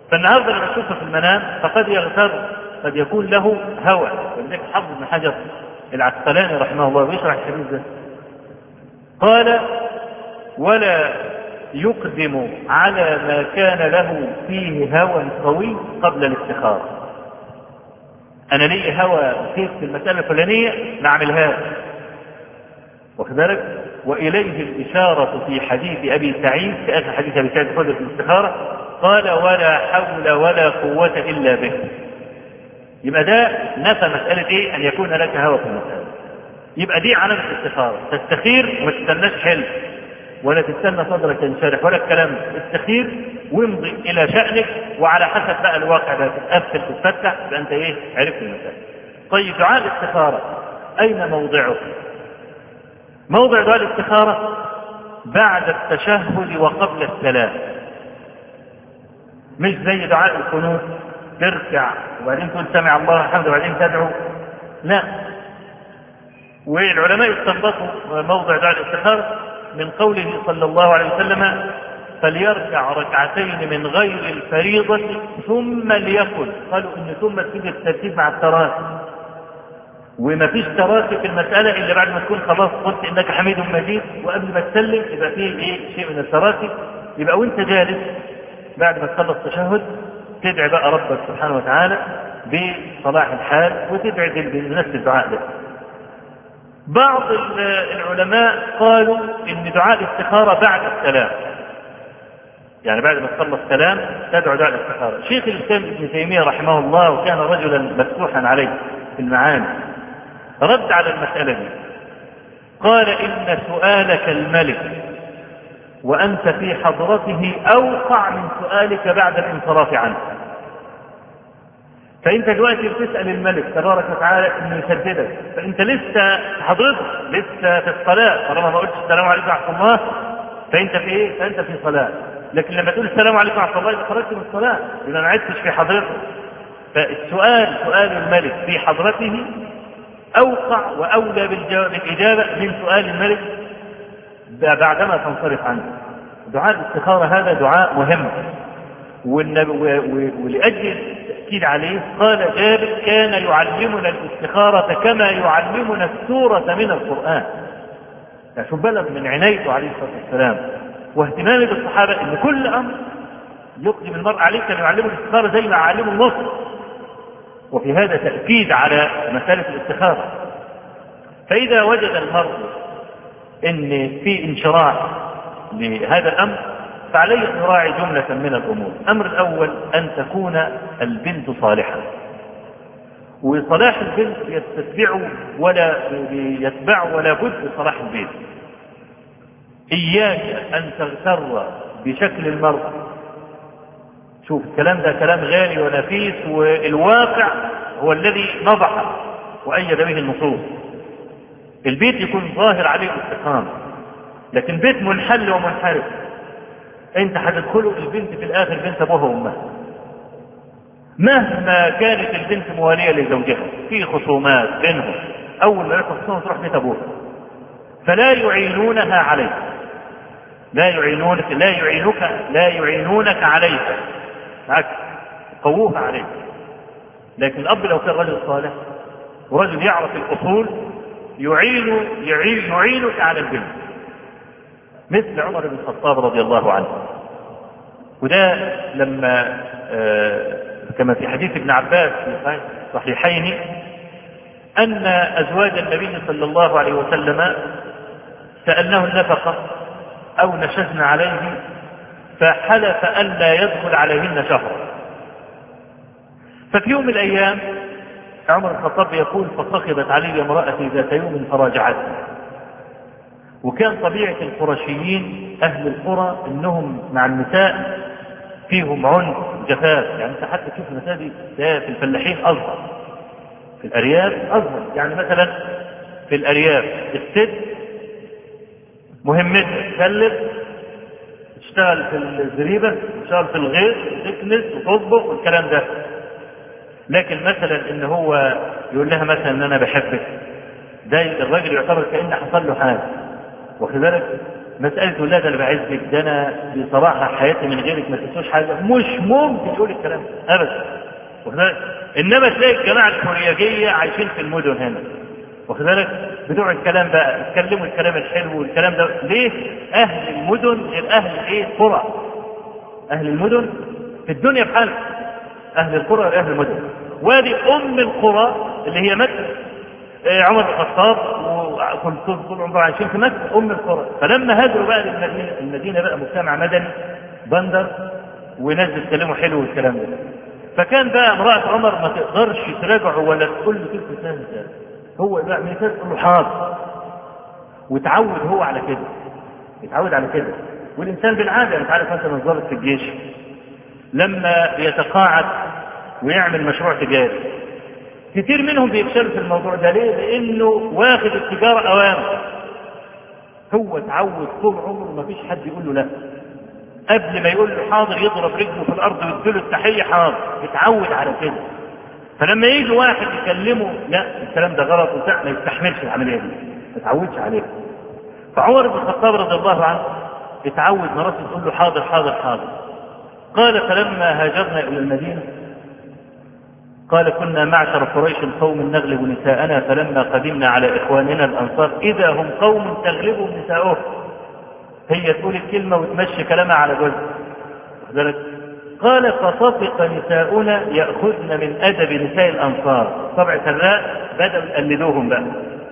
فالنهارده لما تشوفه في المنام فقد يغتر، قد يكون له هوى. ولذلك حافظ بن حجر العسقلاني رحمه الله بيشرح الحديث ده قال: ولا يقدم على ما كان له فيه هوى قوي قبل الاستخارة. انا لي هوى كيف في المسألة الفلانية نعملها، واخد بالك؟ واليه الاشارة في حديث ابي سعيد، في اخر حديث ابي سعيد خذ في الاستخارة، قال: ولا حول ولا قوة الا به. يبقى ده نفى مسألة ايه؟ ان يكون لك هوى في المسألة. يبقى دي علامة الاستخارة، تستخير وما تستناش حلم ولا تستنى صدرك ينشرح ولا الكلام، استخير وامضي الى شأنك، وعلى حسب بقى الواقع ده تتقفل تتفتح يبقى انت ايه؟ عرفت المسألة. طيب دعاء الاستخارة اين موضعه؟ موضع دعاء الاستخارة بعد التشهد وقبل السلام، مش زي دعاء القنوت تركع وبعدين تقول سمع الله الحمد وبعدين تدعو، لا. والعلماء استنبطوا موضع دعاء الاستخارة من قوله صلى الله عليه وسلم: فليركع ركعتين من غير الفريضة ثم ليقل. قالوا ان ثم تيجي الترتيب مع التراخي، وما فيش تراخي في المسألة الا بعد ما تكون خلاص قلت انك حميد مجيد، وقبل ما تسلم يبقى فيه ايه؟ شيء من التراخي. يبقى وانت جالس بعد ما تخلص تشهد تدعي بقى ربك سبحانه وتعالى بصلاح الحال وتدعي بنفس الدعاء ده. بعض العلماء قالوا ان دعاء الاستخارة بعد السلام، يعني بعد ما تخلص السلام تدعو دعاء الاستخارة. شيخ الاسلام ابن تيمية رحمه الله وكان رجلا مفتوحا عليه في المعاني رد على المسألة دي، قال: ان سؤالك الملك وانت في حضرته اوقع من سؤالك بعد الانصراف عنه. فانت دلوقتي بتسأل الملك تبارك وتعالى انه يسددك، فانت لسه حضرتك لسه في الصلاة، طالما ما قلتش السلام عليكم ورحمة الله فانت في ايه؟ فانت في صلاة. لكن لما تقول السلام عليكم ورحمة الله يبقى خرجت من الصلاة، يبقى ما عدتش في حضرتك. فالسؤال سؤال الملك في حضرته اوقع واولى بالاجابة من سؤال الملك بعدما تنصرف عنه. دعاء الاستخارة هذا دعاء مهم، ولأجل التأكيد عليه قال جابر: كان يعلمنا الاستخارة كما يعلمنا السورة من القرآن. يعني شو بلغ من عنايته عليه الصلاة والسلام واهتمامه بالصحابة ان كل امر يقدم المرء عليه كان يعلمه الاستخارة زي ما علمه النصر. وفي هذا تأكيد على مسألة الاستخارة. فإذا وجد المرء ان في انشراح لهذا الامر فعليه ان يراعي جملة من الامور. الامر الاول ان تكون البنت صالحة، وصلاح البنت يتتبع ولا يتبع ولا بد صلاح البيت. اياك ان تغتر بشكل المرأة. شوف الكلام ده كلام غالي ونفيس، والواقع هو الذي نضح وايد به النصوص. البيت يكون ظاهر عليه الاستقامة، لكن بيت منحل ومنحرف انت هتدخله البنت في الاخر بنت ابوها وامها، مهما كانت البنت موالية لزوجها في خصومات بينهم، اول ما يحصل خصومات تروح بيت ابوها، فلا يعينونها عليك، لا يعينونك لا يعينك لا يعينونك عليك، عكس قووها عليك. لكن الاب لو كان رجل صالح ورجل يعرف الاصول يعين يعين يعينك على البنت، مثل عمر بن الخطاب رضي الله عنه. وده لما آه كما في حديث ابن عباس في صحيحين ان ازواج النبي صلى الله عليه وسلم سألناه النفقة او نشزن عليه فحلف ان لا يدخل عليهن شهرا. ففي يوم من الايام عمر بن الخطاب يقول: فصخبت علي امرأتي ذات يوم فراجعتني. وكان طبيعة القرشيين أهل القرى إنهم مع النساء فيهم عنف جفاف، يعني أنت حتى تشوف النساء دي في الفلاحين أصغر، في الأرياف أصغر. يعني مثلا في الأرياف الست مهمتها تسلف، تشتغل في الزريبة، تشتغل في الغيط، تكنس وتطبخ والكلام ده. لكن مثلا إن هو يقول لها مثلا إن أنا بحبك، ده الراجل يعتبر كأنه حصل له حاجة، واخد بالك؟ مسألة ولاد انا بعزك، ده انا بصراحة حياتي من غيرك ما تسويش حاجة، مش ممكن يقول الكلام ابدا. انما تلاقي الجماعة الكورياجية عايشين في المدن هنا، واخد بالك، بتوع الكلام بقى يتكلموا الكلام الحلو والكلام ده. ليه؟ اهل المدن غير اهل ايه القرى. اهل المدن في الدنيا بحالها، اهل القرى غير اهل المدن. وادي ام القرى اللي هي مكة، عمر بن الخطاب وكل طول عمره عايشين في مكة ام القرى. فلما هاجروا بقى للمدينة، المدينة بقى مجتمع مدني بندر وناس بيتكلموا حلو والكلام ده. فكان بقى امرأة عمر ما تقدرش تراجعه ولا تقول له كيف تسامح، هو بقى من تقول له حاضر، وتعود هو على كده، يتعود على كده. والانسان بالعاده، انت عارف مثلا الضابط في الجيش لما يتقاعد ويعمل مشروع تجاري، كتير منهم بيفشلوا في الموضوع ده. ليه؟ لانه واخد التجاره اوامر، هو تعود طول عمره ما فيش حد يقول له لا. قبل ما يقول له حاضر يضرب رجله في الارض ويديله التحيه حاضر، يتعود على كده. فلما يجي واحد يكلمه لا الكلام ده غلط وبتاع، ما يستحملش العمليه دي، ما يتعودش عليها. فعمر بن الخطاب رضي الله عنه اتعود مراته تقول له حاضر حاضر حاضر. قال فلما هاجرنا الى المدينه قال كنا معشر قريش قوم نغلب نساءنا، فلما قدمنا على اخواننا الانصار اذا هم قوم تغلبهم نساؤهم. هي تقول الكلمه وتمشي كلامها على جوزها. قال فصفق نساؤنا ياخذن من ادب نساء الانصار. طبع سراء بداوا يقلدوهم بقى.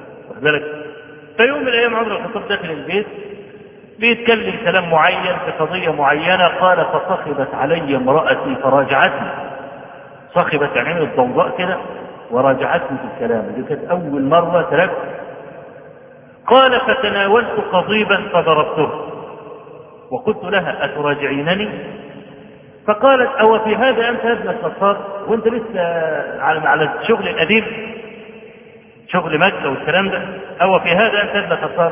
في يوم من الايام عمر بن الخطاب داخل البيت بيتكلم كلام معين في قضيه معينه، قال فصخبت علي امراتي فراجعتني. صخبت يعني عملت ضوضاء كده وراجعتني في الكلام، دي كانت اول مره تركت. قال فتناولت قضيبا فضربته وقلت لها اتراجعينني؟ فقالت او في هذا انت يا ابن الخطاب وانت لسه على على الشغل القديم، شغل مكه والكلام ده، او في هذا انت يا ابن الخطاب؟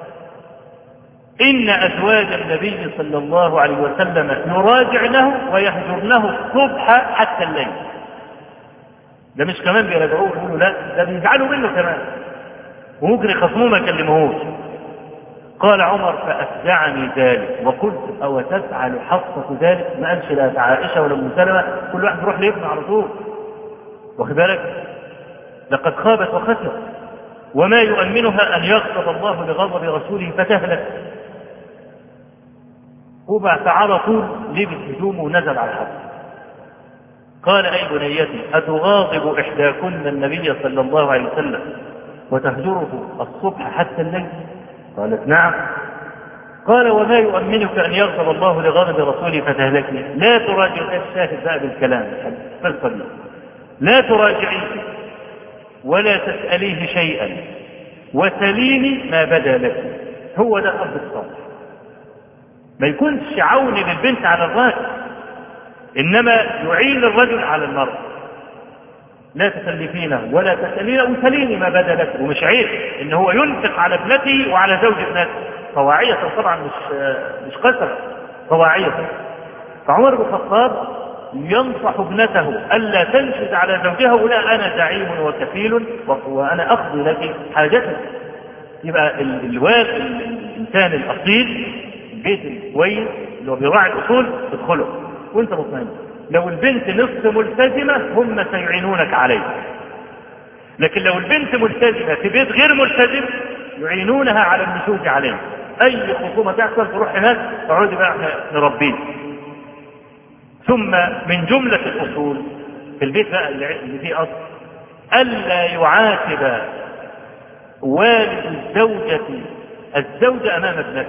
ان ازواج النبي صلى الله عليه وسلم يراجعنه ويهجرنه الصبح حتى الليل. ده مش كمان بيراجعوه يقولوا لا، ده بيزعلوا منه كمان وممكن يخصموه ما يكلموهوش. قال عمر فأفزعني ذلك وقلت أو تفعل حفصة ذلك؟ ما قالش لا عائشة ولا أم سلمة، كل واحد يروح لابنه على طول، واخد بالك؟ لقد خابت وخسرت وما يؤمنها أن يغضب الله لغضب رسوله فتهلك. وبعد على طول لبس هدومه ونزل على الحفص. قال أي بنيتي أتغاضب إحداكن النبي صلى الله عليه وسلم وتهجره الصبح حتى الليل؟ قالت نعم. قال وما يؤمنك أن يغضب الله لغضب رسوله فتهلكني؟ لا تراجع الشاهد بقى بالكلام بالقليل، لا تراجعيه ولا تسأليه شيئا وسليني ما بدا لك. هو ده الأب الصالح، ما يكونش عون للبنت على الراجل، إنما يعين الرجل على المرأة. لا تسلفينه ولا تسألينه وسليني ما بدا لك. ومش عيب إن هو ينفق على ابنته وعلى زوج ابنته طواعية، طبعا مش مش قسم، طواعية. فعمر بن الخطاب ينصح ابنته ألا تنشد على زوجها ولا أنا زعيم وكفيل وأنا أقضي لك حاجتك. يبقى الواد الإنسان الأصيل البيت الكويس اللي هو بيراعي الأصول ادخله وأنت مطمئن. لو البنت نصف ملتزمة هم سيعينونك عليه، لكن لو البنت ملتزمة في بيت غير ملتزم يعينونها على النشوز عليه. أي خصومة تحصل تروح هناك تقعدي بقى نربيه. ثم من جملة الأصول في البيت بقى اللي فيه أصل ألا يعاتب والد الزوجة الزوجة أمام ابنته.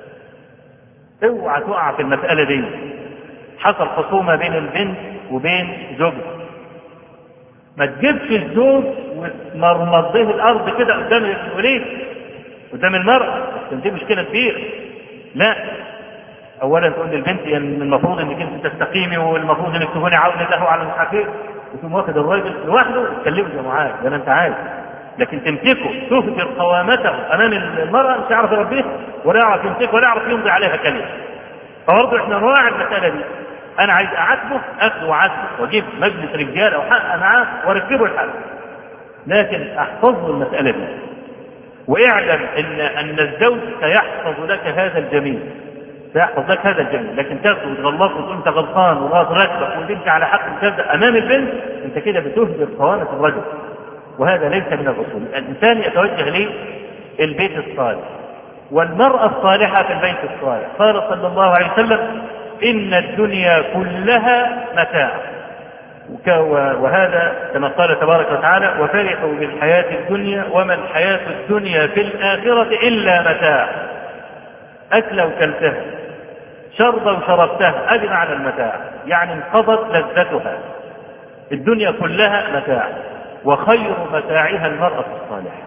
اوعى تقع في المسألة دي. حصل خصومة بين البنت وبين زوجها، ما تجيبش الزوج وتمرمضيه الأرض كده قدام الوليد قدام المرأة، دي مشكلة كبيرة. لا، اولا تقول للبنت يعني المفروض انك انت تستقيمي والمفروض انك تكوني عاونه له على مش عارف ايه، وتقوم واخد الراجل لوحده وتكلمه زي معاه ده انت عارف، لكن تمسكه تهجر قوامته امام المراه مش هيعرف يربيها ولا يعرف يمسكه ولا يعرف يمضي عليها كلمه. فبرضه احنا نراعي المساله دي. انا عايز اعاتبه اخذه وعاتبه واجيب مجلس رجاله وحق معاه واركبه الحل، لكن احفظ له المساله دي. واعلم ان ان الزوج سيحفظ لك هذا الجميل، سيحفظ لك هذا الجميل، لكن تاخذ وتغلط وتقول انت غلطان وراس ركبك وانت على حق تبدا امام البنت، انت كده بتهدر صوانه الرجل، وهذا ليس من الاصول. الانسان يتوجه للبيت الصالح والمراه الصالحه في البيت الصالح. قال صلى الله عليه وسلم ان الدنيا كلها متاع، وهذا كما قال تبارك وتعالى وفرحوا بالحياة الدنيا وما الحياة الدنيا في الآخرة إلا متاع. أكل وكلتها، شرب وشربتها، أدي معنى المتاع، يعني انقضت لذتها. الدنيا كلها متاع، وخير متاعها المرأة الصالحة.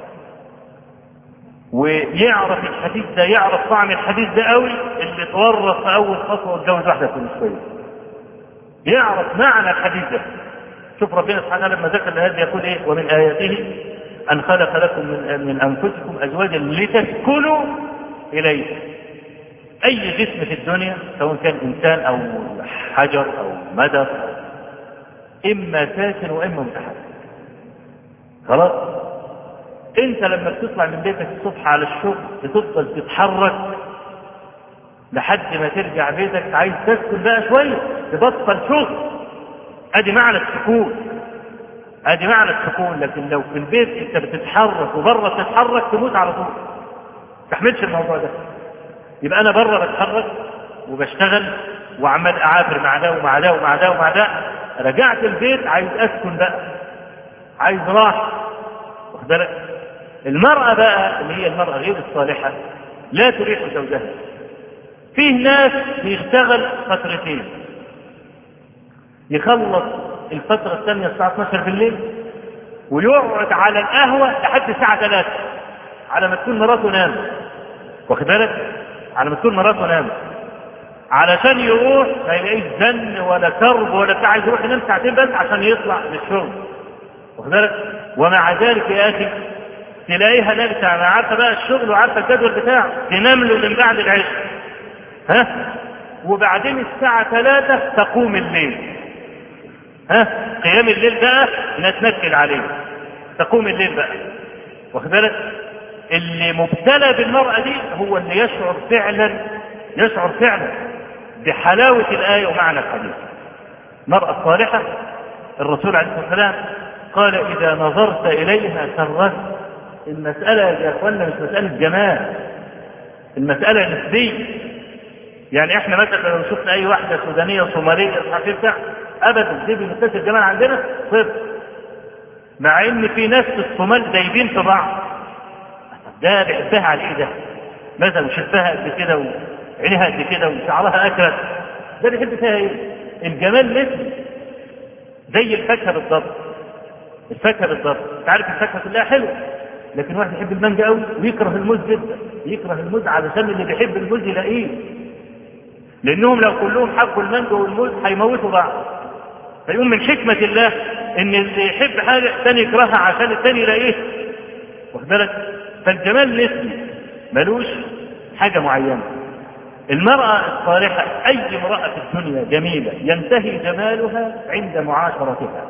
ويعرف الحديث ده، يعرف طعم الحديث ده قوي اللي تورط في أول خطوة واتجوز واحدة فلسطينية، يعرف معنى الحديث ده. شوف ربنا سبحانه لما ذكر هذا يقول ايه؟ ومن آياته أن خلق لكم من, من أنفسكم أزواجا لتسكنوا إليه. أي جسم في الدنيا سواء كان إنسان أو حجر أو مدر إما ساكن وإما متحرك. خلاص؟ أنت لما بتطلع من بيتك الصبح على الشغل بتفضل تتحرك لحد ما ترجع بيتك، عايز تسكن بقى شوية تبطل شغل. ادي معنى السكون، ادي معنى السكون. لكن لو في البيت انت بتتحرك وبره بتتحرك تموت على طول، ما تحملش الموضوع ده. يبقى انا بره بتحرك وبشتغل وعمال اعافر مع ده ومع ده ومع ده ومع ده، رجعت البيت عايز اسكن بقى، عايز راحه. واخد بالك؟ المرأة بقى اللي هي المرأة غير الصالحة لا تريح زوجها. فيه ناس بيشتغل فترتين، يخلص الفترة الثانية الساعة اثناشر بالليل ويقعد على القهوة لحد الساعة ثلاثة على ما تكون مراته نامت. واخد بالك؟ على ما تكون مراته نامت، علشان يروح ما يلاقيش زن ولا كرب ولا بتاع، عايز يروح ينام ساعتين بس عشان يطلع للشغل. واخد بالك؟ ومع ذلك يا اخي تلاقيها نامت، انا عارفه بقى الشغل وعارفه الجدول بتاعه، تنام له من بعد العشاء، ها، وبعدين الساعة ثلاثة تقوم الليل، ها، قيام الليل بقى نتنكل عليه، تقوم الليل بقى. واخد بالك؟ اللي مبتلى بالمرأة دي هو اللي يشعر فعلا، يشعر فعلا بحلاوة الآية ومعنى الحديث. المرأة الصالحة الرسول عليه الصلاة والسلام قال إذا نظرت إليها سرت. المسألة يا أخوانا مش مسألة جمال، المسألة نسبية. يعني احنا مثلا لو شفنا اي واحدة سودانية صومالية بتاع ابدا دي بنقيس الجمال عندنا صفر، مع ان في ناس في الصومال دايبين في بعض، ده بيحبها على ايه ده مثلا، شفها قد كده وعينها قد كده وشعرها اكرت، ده بيحب فيها ايه؟ الجمال نسبي زي الفاكهة بالضبط. الفاكهة بالضبط، انت عارف الفاكهة كلها حلوة، لكن واحد يحب المانجا قوي ويكره الموز جدا، يكره الموز علشان اللي بيحب الموز يلاقيه، لانهم لو كلهم حبوا المانجا والموز هيموتوا بعض. فيقوم من حكمة الله ان اللي يحب حاجة الثاني يكرهها عشان الثاني يلاقيه. واخد بالك؟ فالجمال نسبي ملوش حاجة معينة. المرأة الصالحة اي امرأة في الدنيا جميلة ينتهي جمالها عند معاشرتها.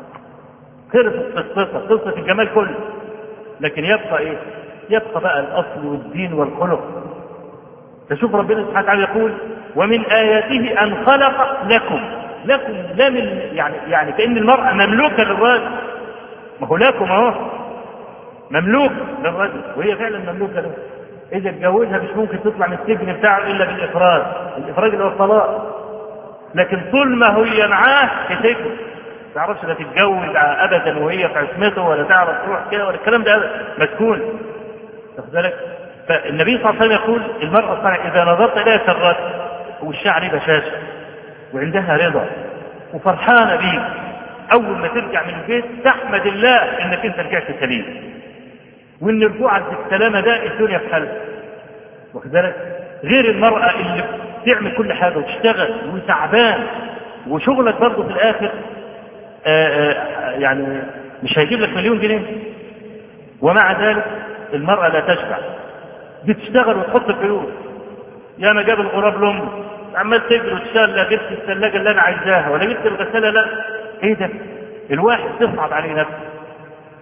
خلصت قصتها، قصة الجمال كله، لكن يبقى ايه؟ يبقى بقى الاصل والدين والخلق. فشوف ربنا سبحانه وتعالى يقول ومن آياته أن خلق لكم، لكم لا من يعني يعني كأن المرأة مملوكة للرجل، ما هو لكم اهو مملوك للرجل، وهي فعلا مملوكة له. إذا اتجوزها مش ممكن تطلع من السجن بتاعه إلا بالإفراج، الإفراج اللي هو الطلاق. لكن طول ما هي معاه تسجن، ما تعرفش لا تتجوز أبدا وهي في عصمته، ولا تعرف تروح كده ولا الكلام ده أبدا، مسكون. واخد بالك؟ فالنبي صلى الله عليه وسلم يقول المرأة الصالحة إذا نظرت إليها سرت، والشعر بشاشة وعندها رضا وفرحانة بيك. أول ما ترجع من البيت تحمد الله إنك أنت رجعت سليم، وإن رجوعك بالسلامة ده الدنيا في حالها. واخد بالك؟ غير المرأة اللي بتعمل كل حاجة وتشتغل وتعبان وشغلك برضه في الآخر آآ آآ يعني مش هيجيب لك مليون جنيه، ومع ذلك المرأة لا تشبع، بتشتغل وتحط الفلوس. يا ما جاب الغراب لأمه عمال تجري وتشتغل، لا جبت الثلاجة اللي أنا عايزاها ولا جبت الغسالة، لا. إيه ده؟ الواحد تصعب عليه نفسه،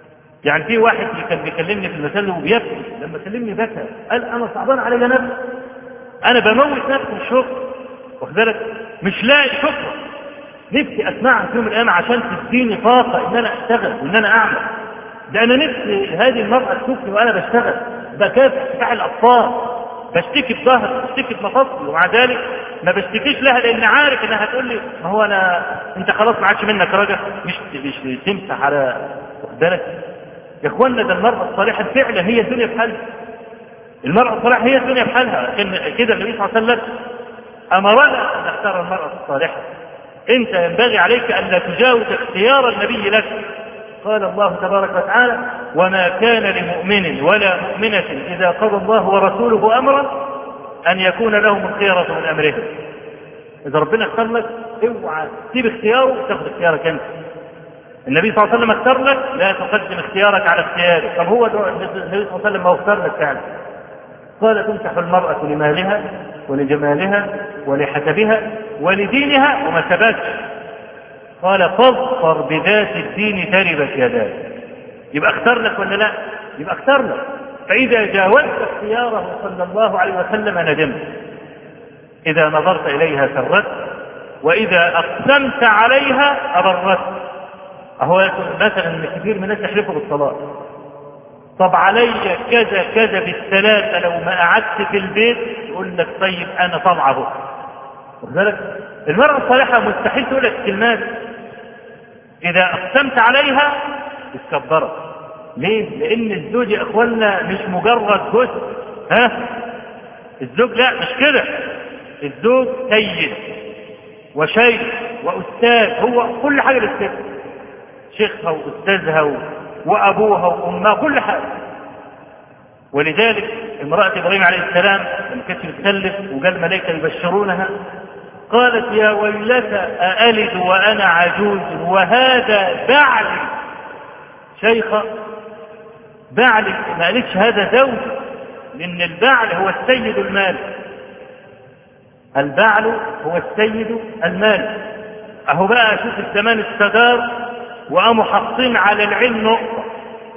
يعني في واحد اللي كان بيكلمني في المسألة وبيبكي، لما كلمني بكى، قال أنا صعبان علي نفسي، أنا بموت نفسي من الشكر، واخد بالك، مش لاقي شكر، نفسي أسمعها في يوم من الأيام عشان تديني طاقة إن أنا أشتغل وإن أنا أعمل. ده أنا نفسي هذه المرأة تشوفني وأنا بشتغل، بكافح بتاع الأطفال، بشتكي بظهري، بشتكي بمفاصلي، ومع ذلك ما بشتكيش لها لأن عارف إنها هتقول لي ما هو أنا أنت خلاص ما عادش منك رجع، مش مش تمسح على، واخد بالك. يا إخوانا ده المرأة الصالحة فعلا هي الدنيا بحالها. المرأة الصالحة هي الدنيا بحالها، لكن كده النبي صلى الله عليه وسلم أمرنا أن نختار المرأة الصالحة. أنت ينبغي عليك أن لا تجاوز اختيار النبي لك. قال الله تبارك وتعالى: وما كان لمؤمن ولا مؤمنة إذا قضى الله ورسوله أمرا أن يكون لهم الخيرة من أمرهم. إذا ربنا اختار لك اوعى تسيب اختياره وتاخذ اختيارك أنت. النبي صلى الله عليه وسلم اختار لك، لا تقدم اختيارك على اختياره. طب هو النبي صلى الله عليه وسلم ما هو اختار لك فعلا. قال: تنكح المرأة لمالها ولجمالها ولحسبها ولدينها، وما ثبتش قال: فاظفر بذات الدين تربت يداك. يبقى اختار لك ولا لا؟ يبقى اختار لك. فإذا جاوزت اختياره صلى الله عليه وسلم ندمت. إذا نظرت إليها سرت، وإذا أقسمت عليها أبرت. أهو مثلا كثير من الناس يحلفوا بالصلاة، طب علي كذا كذا بالثلاثة لو ما قعدت في البيت، يقول لك طيب أنا طبعه. وذلك المرأة الصالحة مستحيل تقول لك كلمات. إذا أقسمت عليها اتكبرت. ليه؟ لأن الزوج يا إخوانا مش مجرد جزء، ها؟ الزوج لا مش كده. الزوج سيد وشيخ وأستاذ، هو كل حاجة للست، شيخها وأستاذها وأبوها وأمها، كل حاجة. ولذلك امرأة إبراهيم عليه السلام لما كانت بتسلف وقال ملائكة يبشرونها، قالت: يا ويلتى أألد وأنا عجوز وهذا بعلي شيخة. بعلي ما قالتش هذا زوج، لأن البعل هو السيد المال. البعل هو السيد المال. أهو بقى شوف الزمان استدار وقاموا حاطين على العلم نقطة.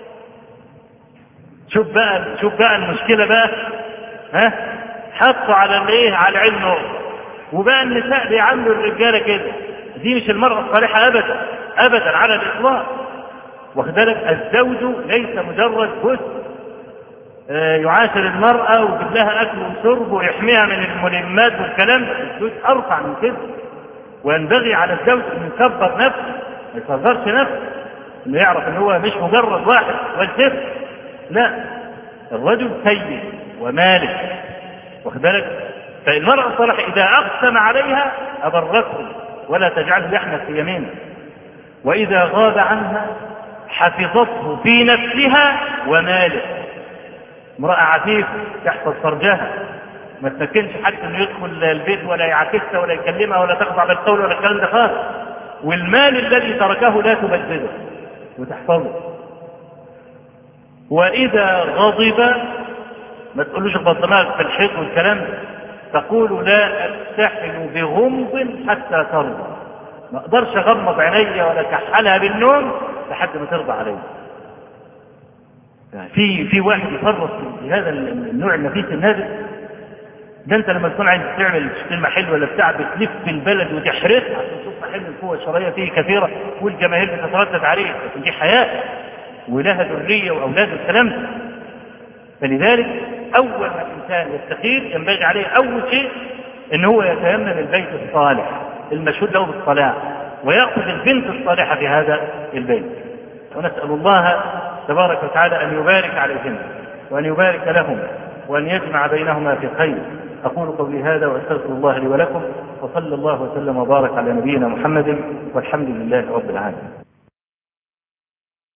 شوف بقى شوف بقى المشكلة بقى، ها؟ حطوا على الايه؟ على العلم نقطة. وبقى النساء بيعاملوا الرجالة كده. دي مش المرأة الصالحة أبدا أبدا على الإطلاق. واخد بالك؟ الزوج ليس مجرد جزء يعاشر المرأة ويجيب لها أكل وشرب ويحميها من الملمات والكلام ده. الزوج أرفع من كده، وينبغي على الزوج أن يكبر نفسه، ما يصغرش نفسه، انه يعرف ان هو مش مجرد واحد والزفت. لا، الرجل سيد ومالك، واخد بالك. فالمرأة الصالحة إذا أقسم عليها أبرته ولا تجعله يحنث في يمينه، وإذا غاب عنها حفظته في نفسها وماله. امرأة عفيفة تحفظ فرجها، ما تمكنش حتى انه يدخل البيت ولا يعاكسها ولا يكلمها ولا تخضع بالقول ولا الكلام ده خالص. والمال الذي تركه لا تبدده وتحفظه. وإذا غضب ما تقولوش اخبط دماغك في الحيط والكلام ده، تقول: لا أستحل بغمض حتى ترضى. ما اقدرش اغمض عيني ولا كحلها بالنوم لحد ما ترضى علي. يعني في في واحد يفرط في هذا النوع النفيس النادر ده. انت لما تكون عايز تعمل تشتري محل ولا بتاع، بتلف في البلد وتحرقها عشان تشوف محل القوة الشرعية فيه كثيرة والجماهير بتتردد عليه، لكن دي حياة ولها ذرية وأولاد والكلام ده. فلذلك أول ما الإنسان يستخير ينبغي عليه أول شيء إن هو يتيمم البيت الصالح المشهود له بالصلاح، ويأخذ البنت الصالحة في هذا البيت. ونسأل الله تبارك وتعالى أن يبارك عليهم وأن يبارك لهم وأن يجمع بينهما في خير. أقول قولي هذا وأستغفر الله لي ولكم، وصلى الله وسلم وبارك على نبينا محمد، والحمد لله رب العالمين.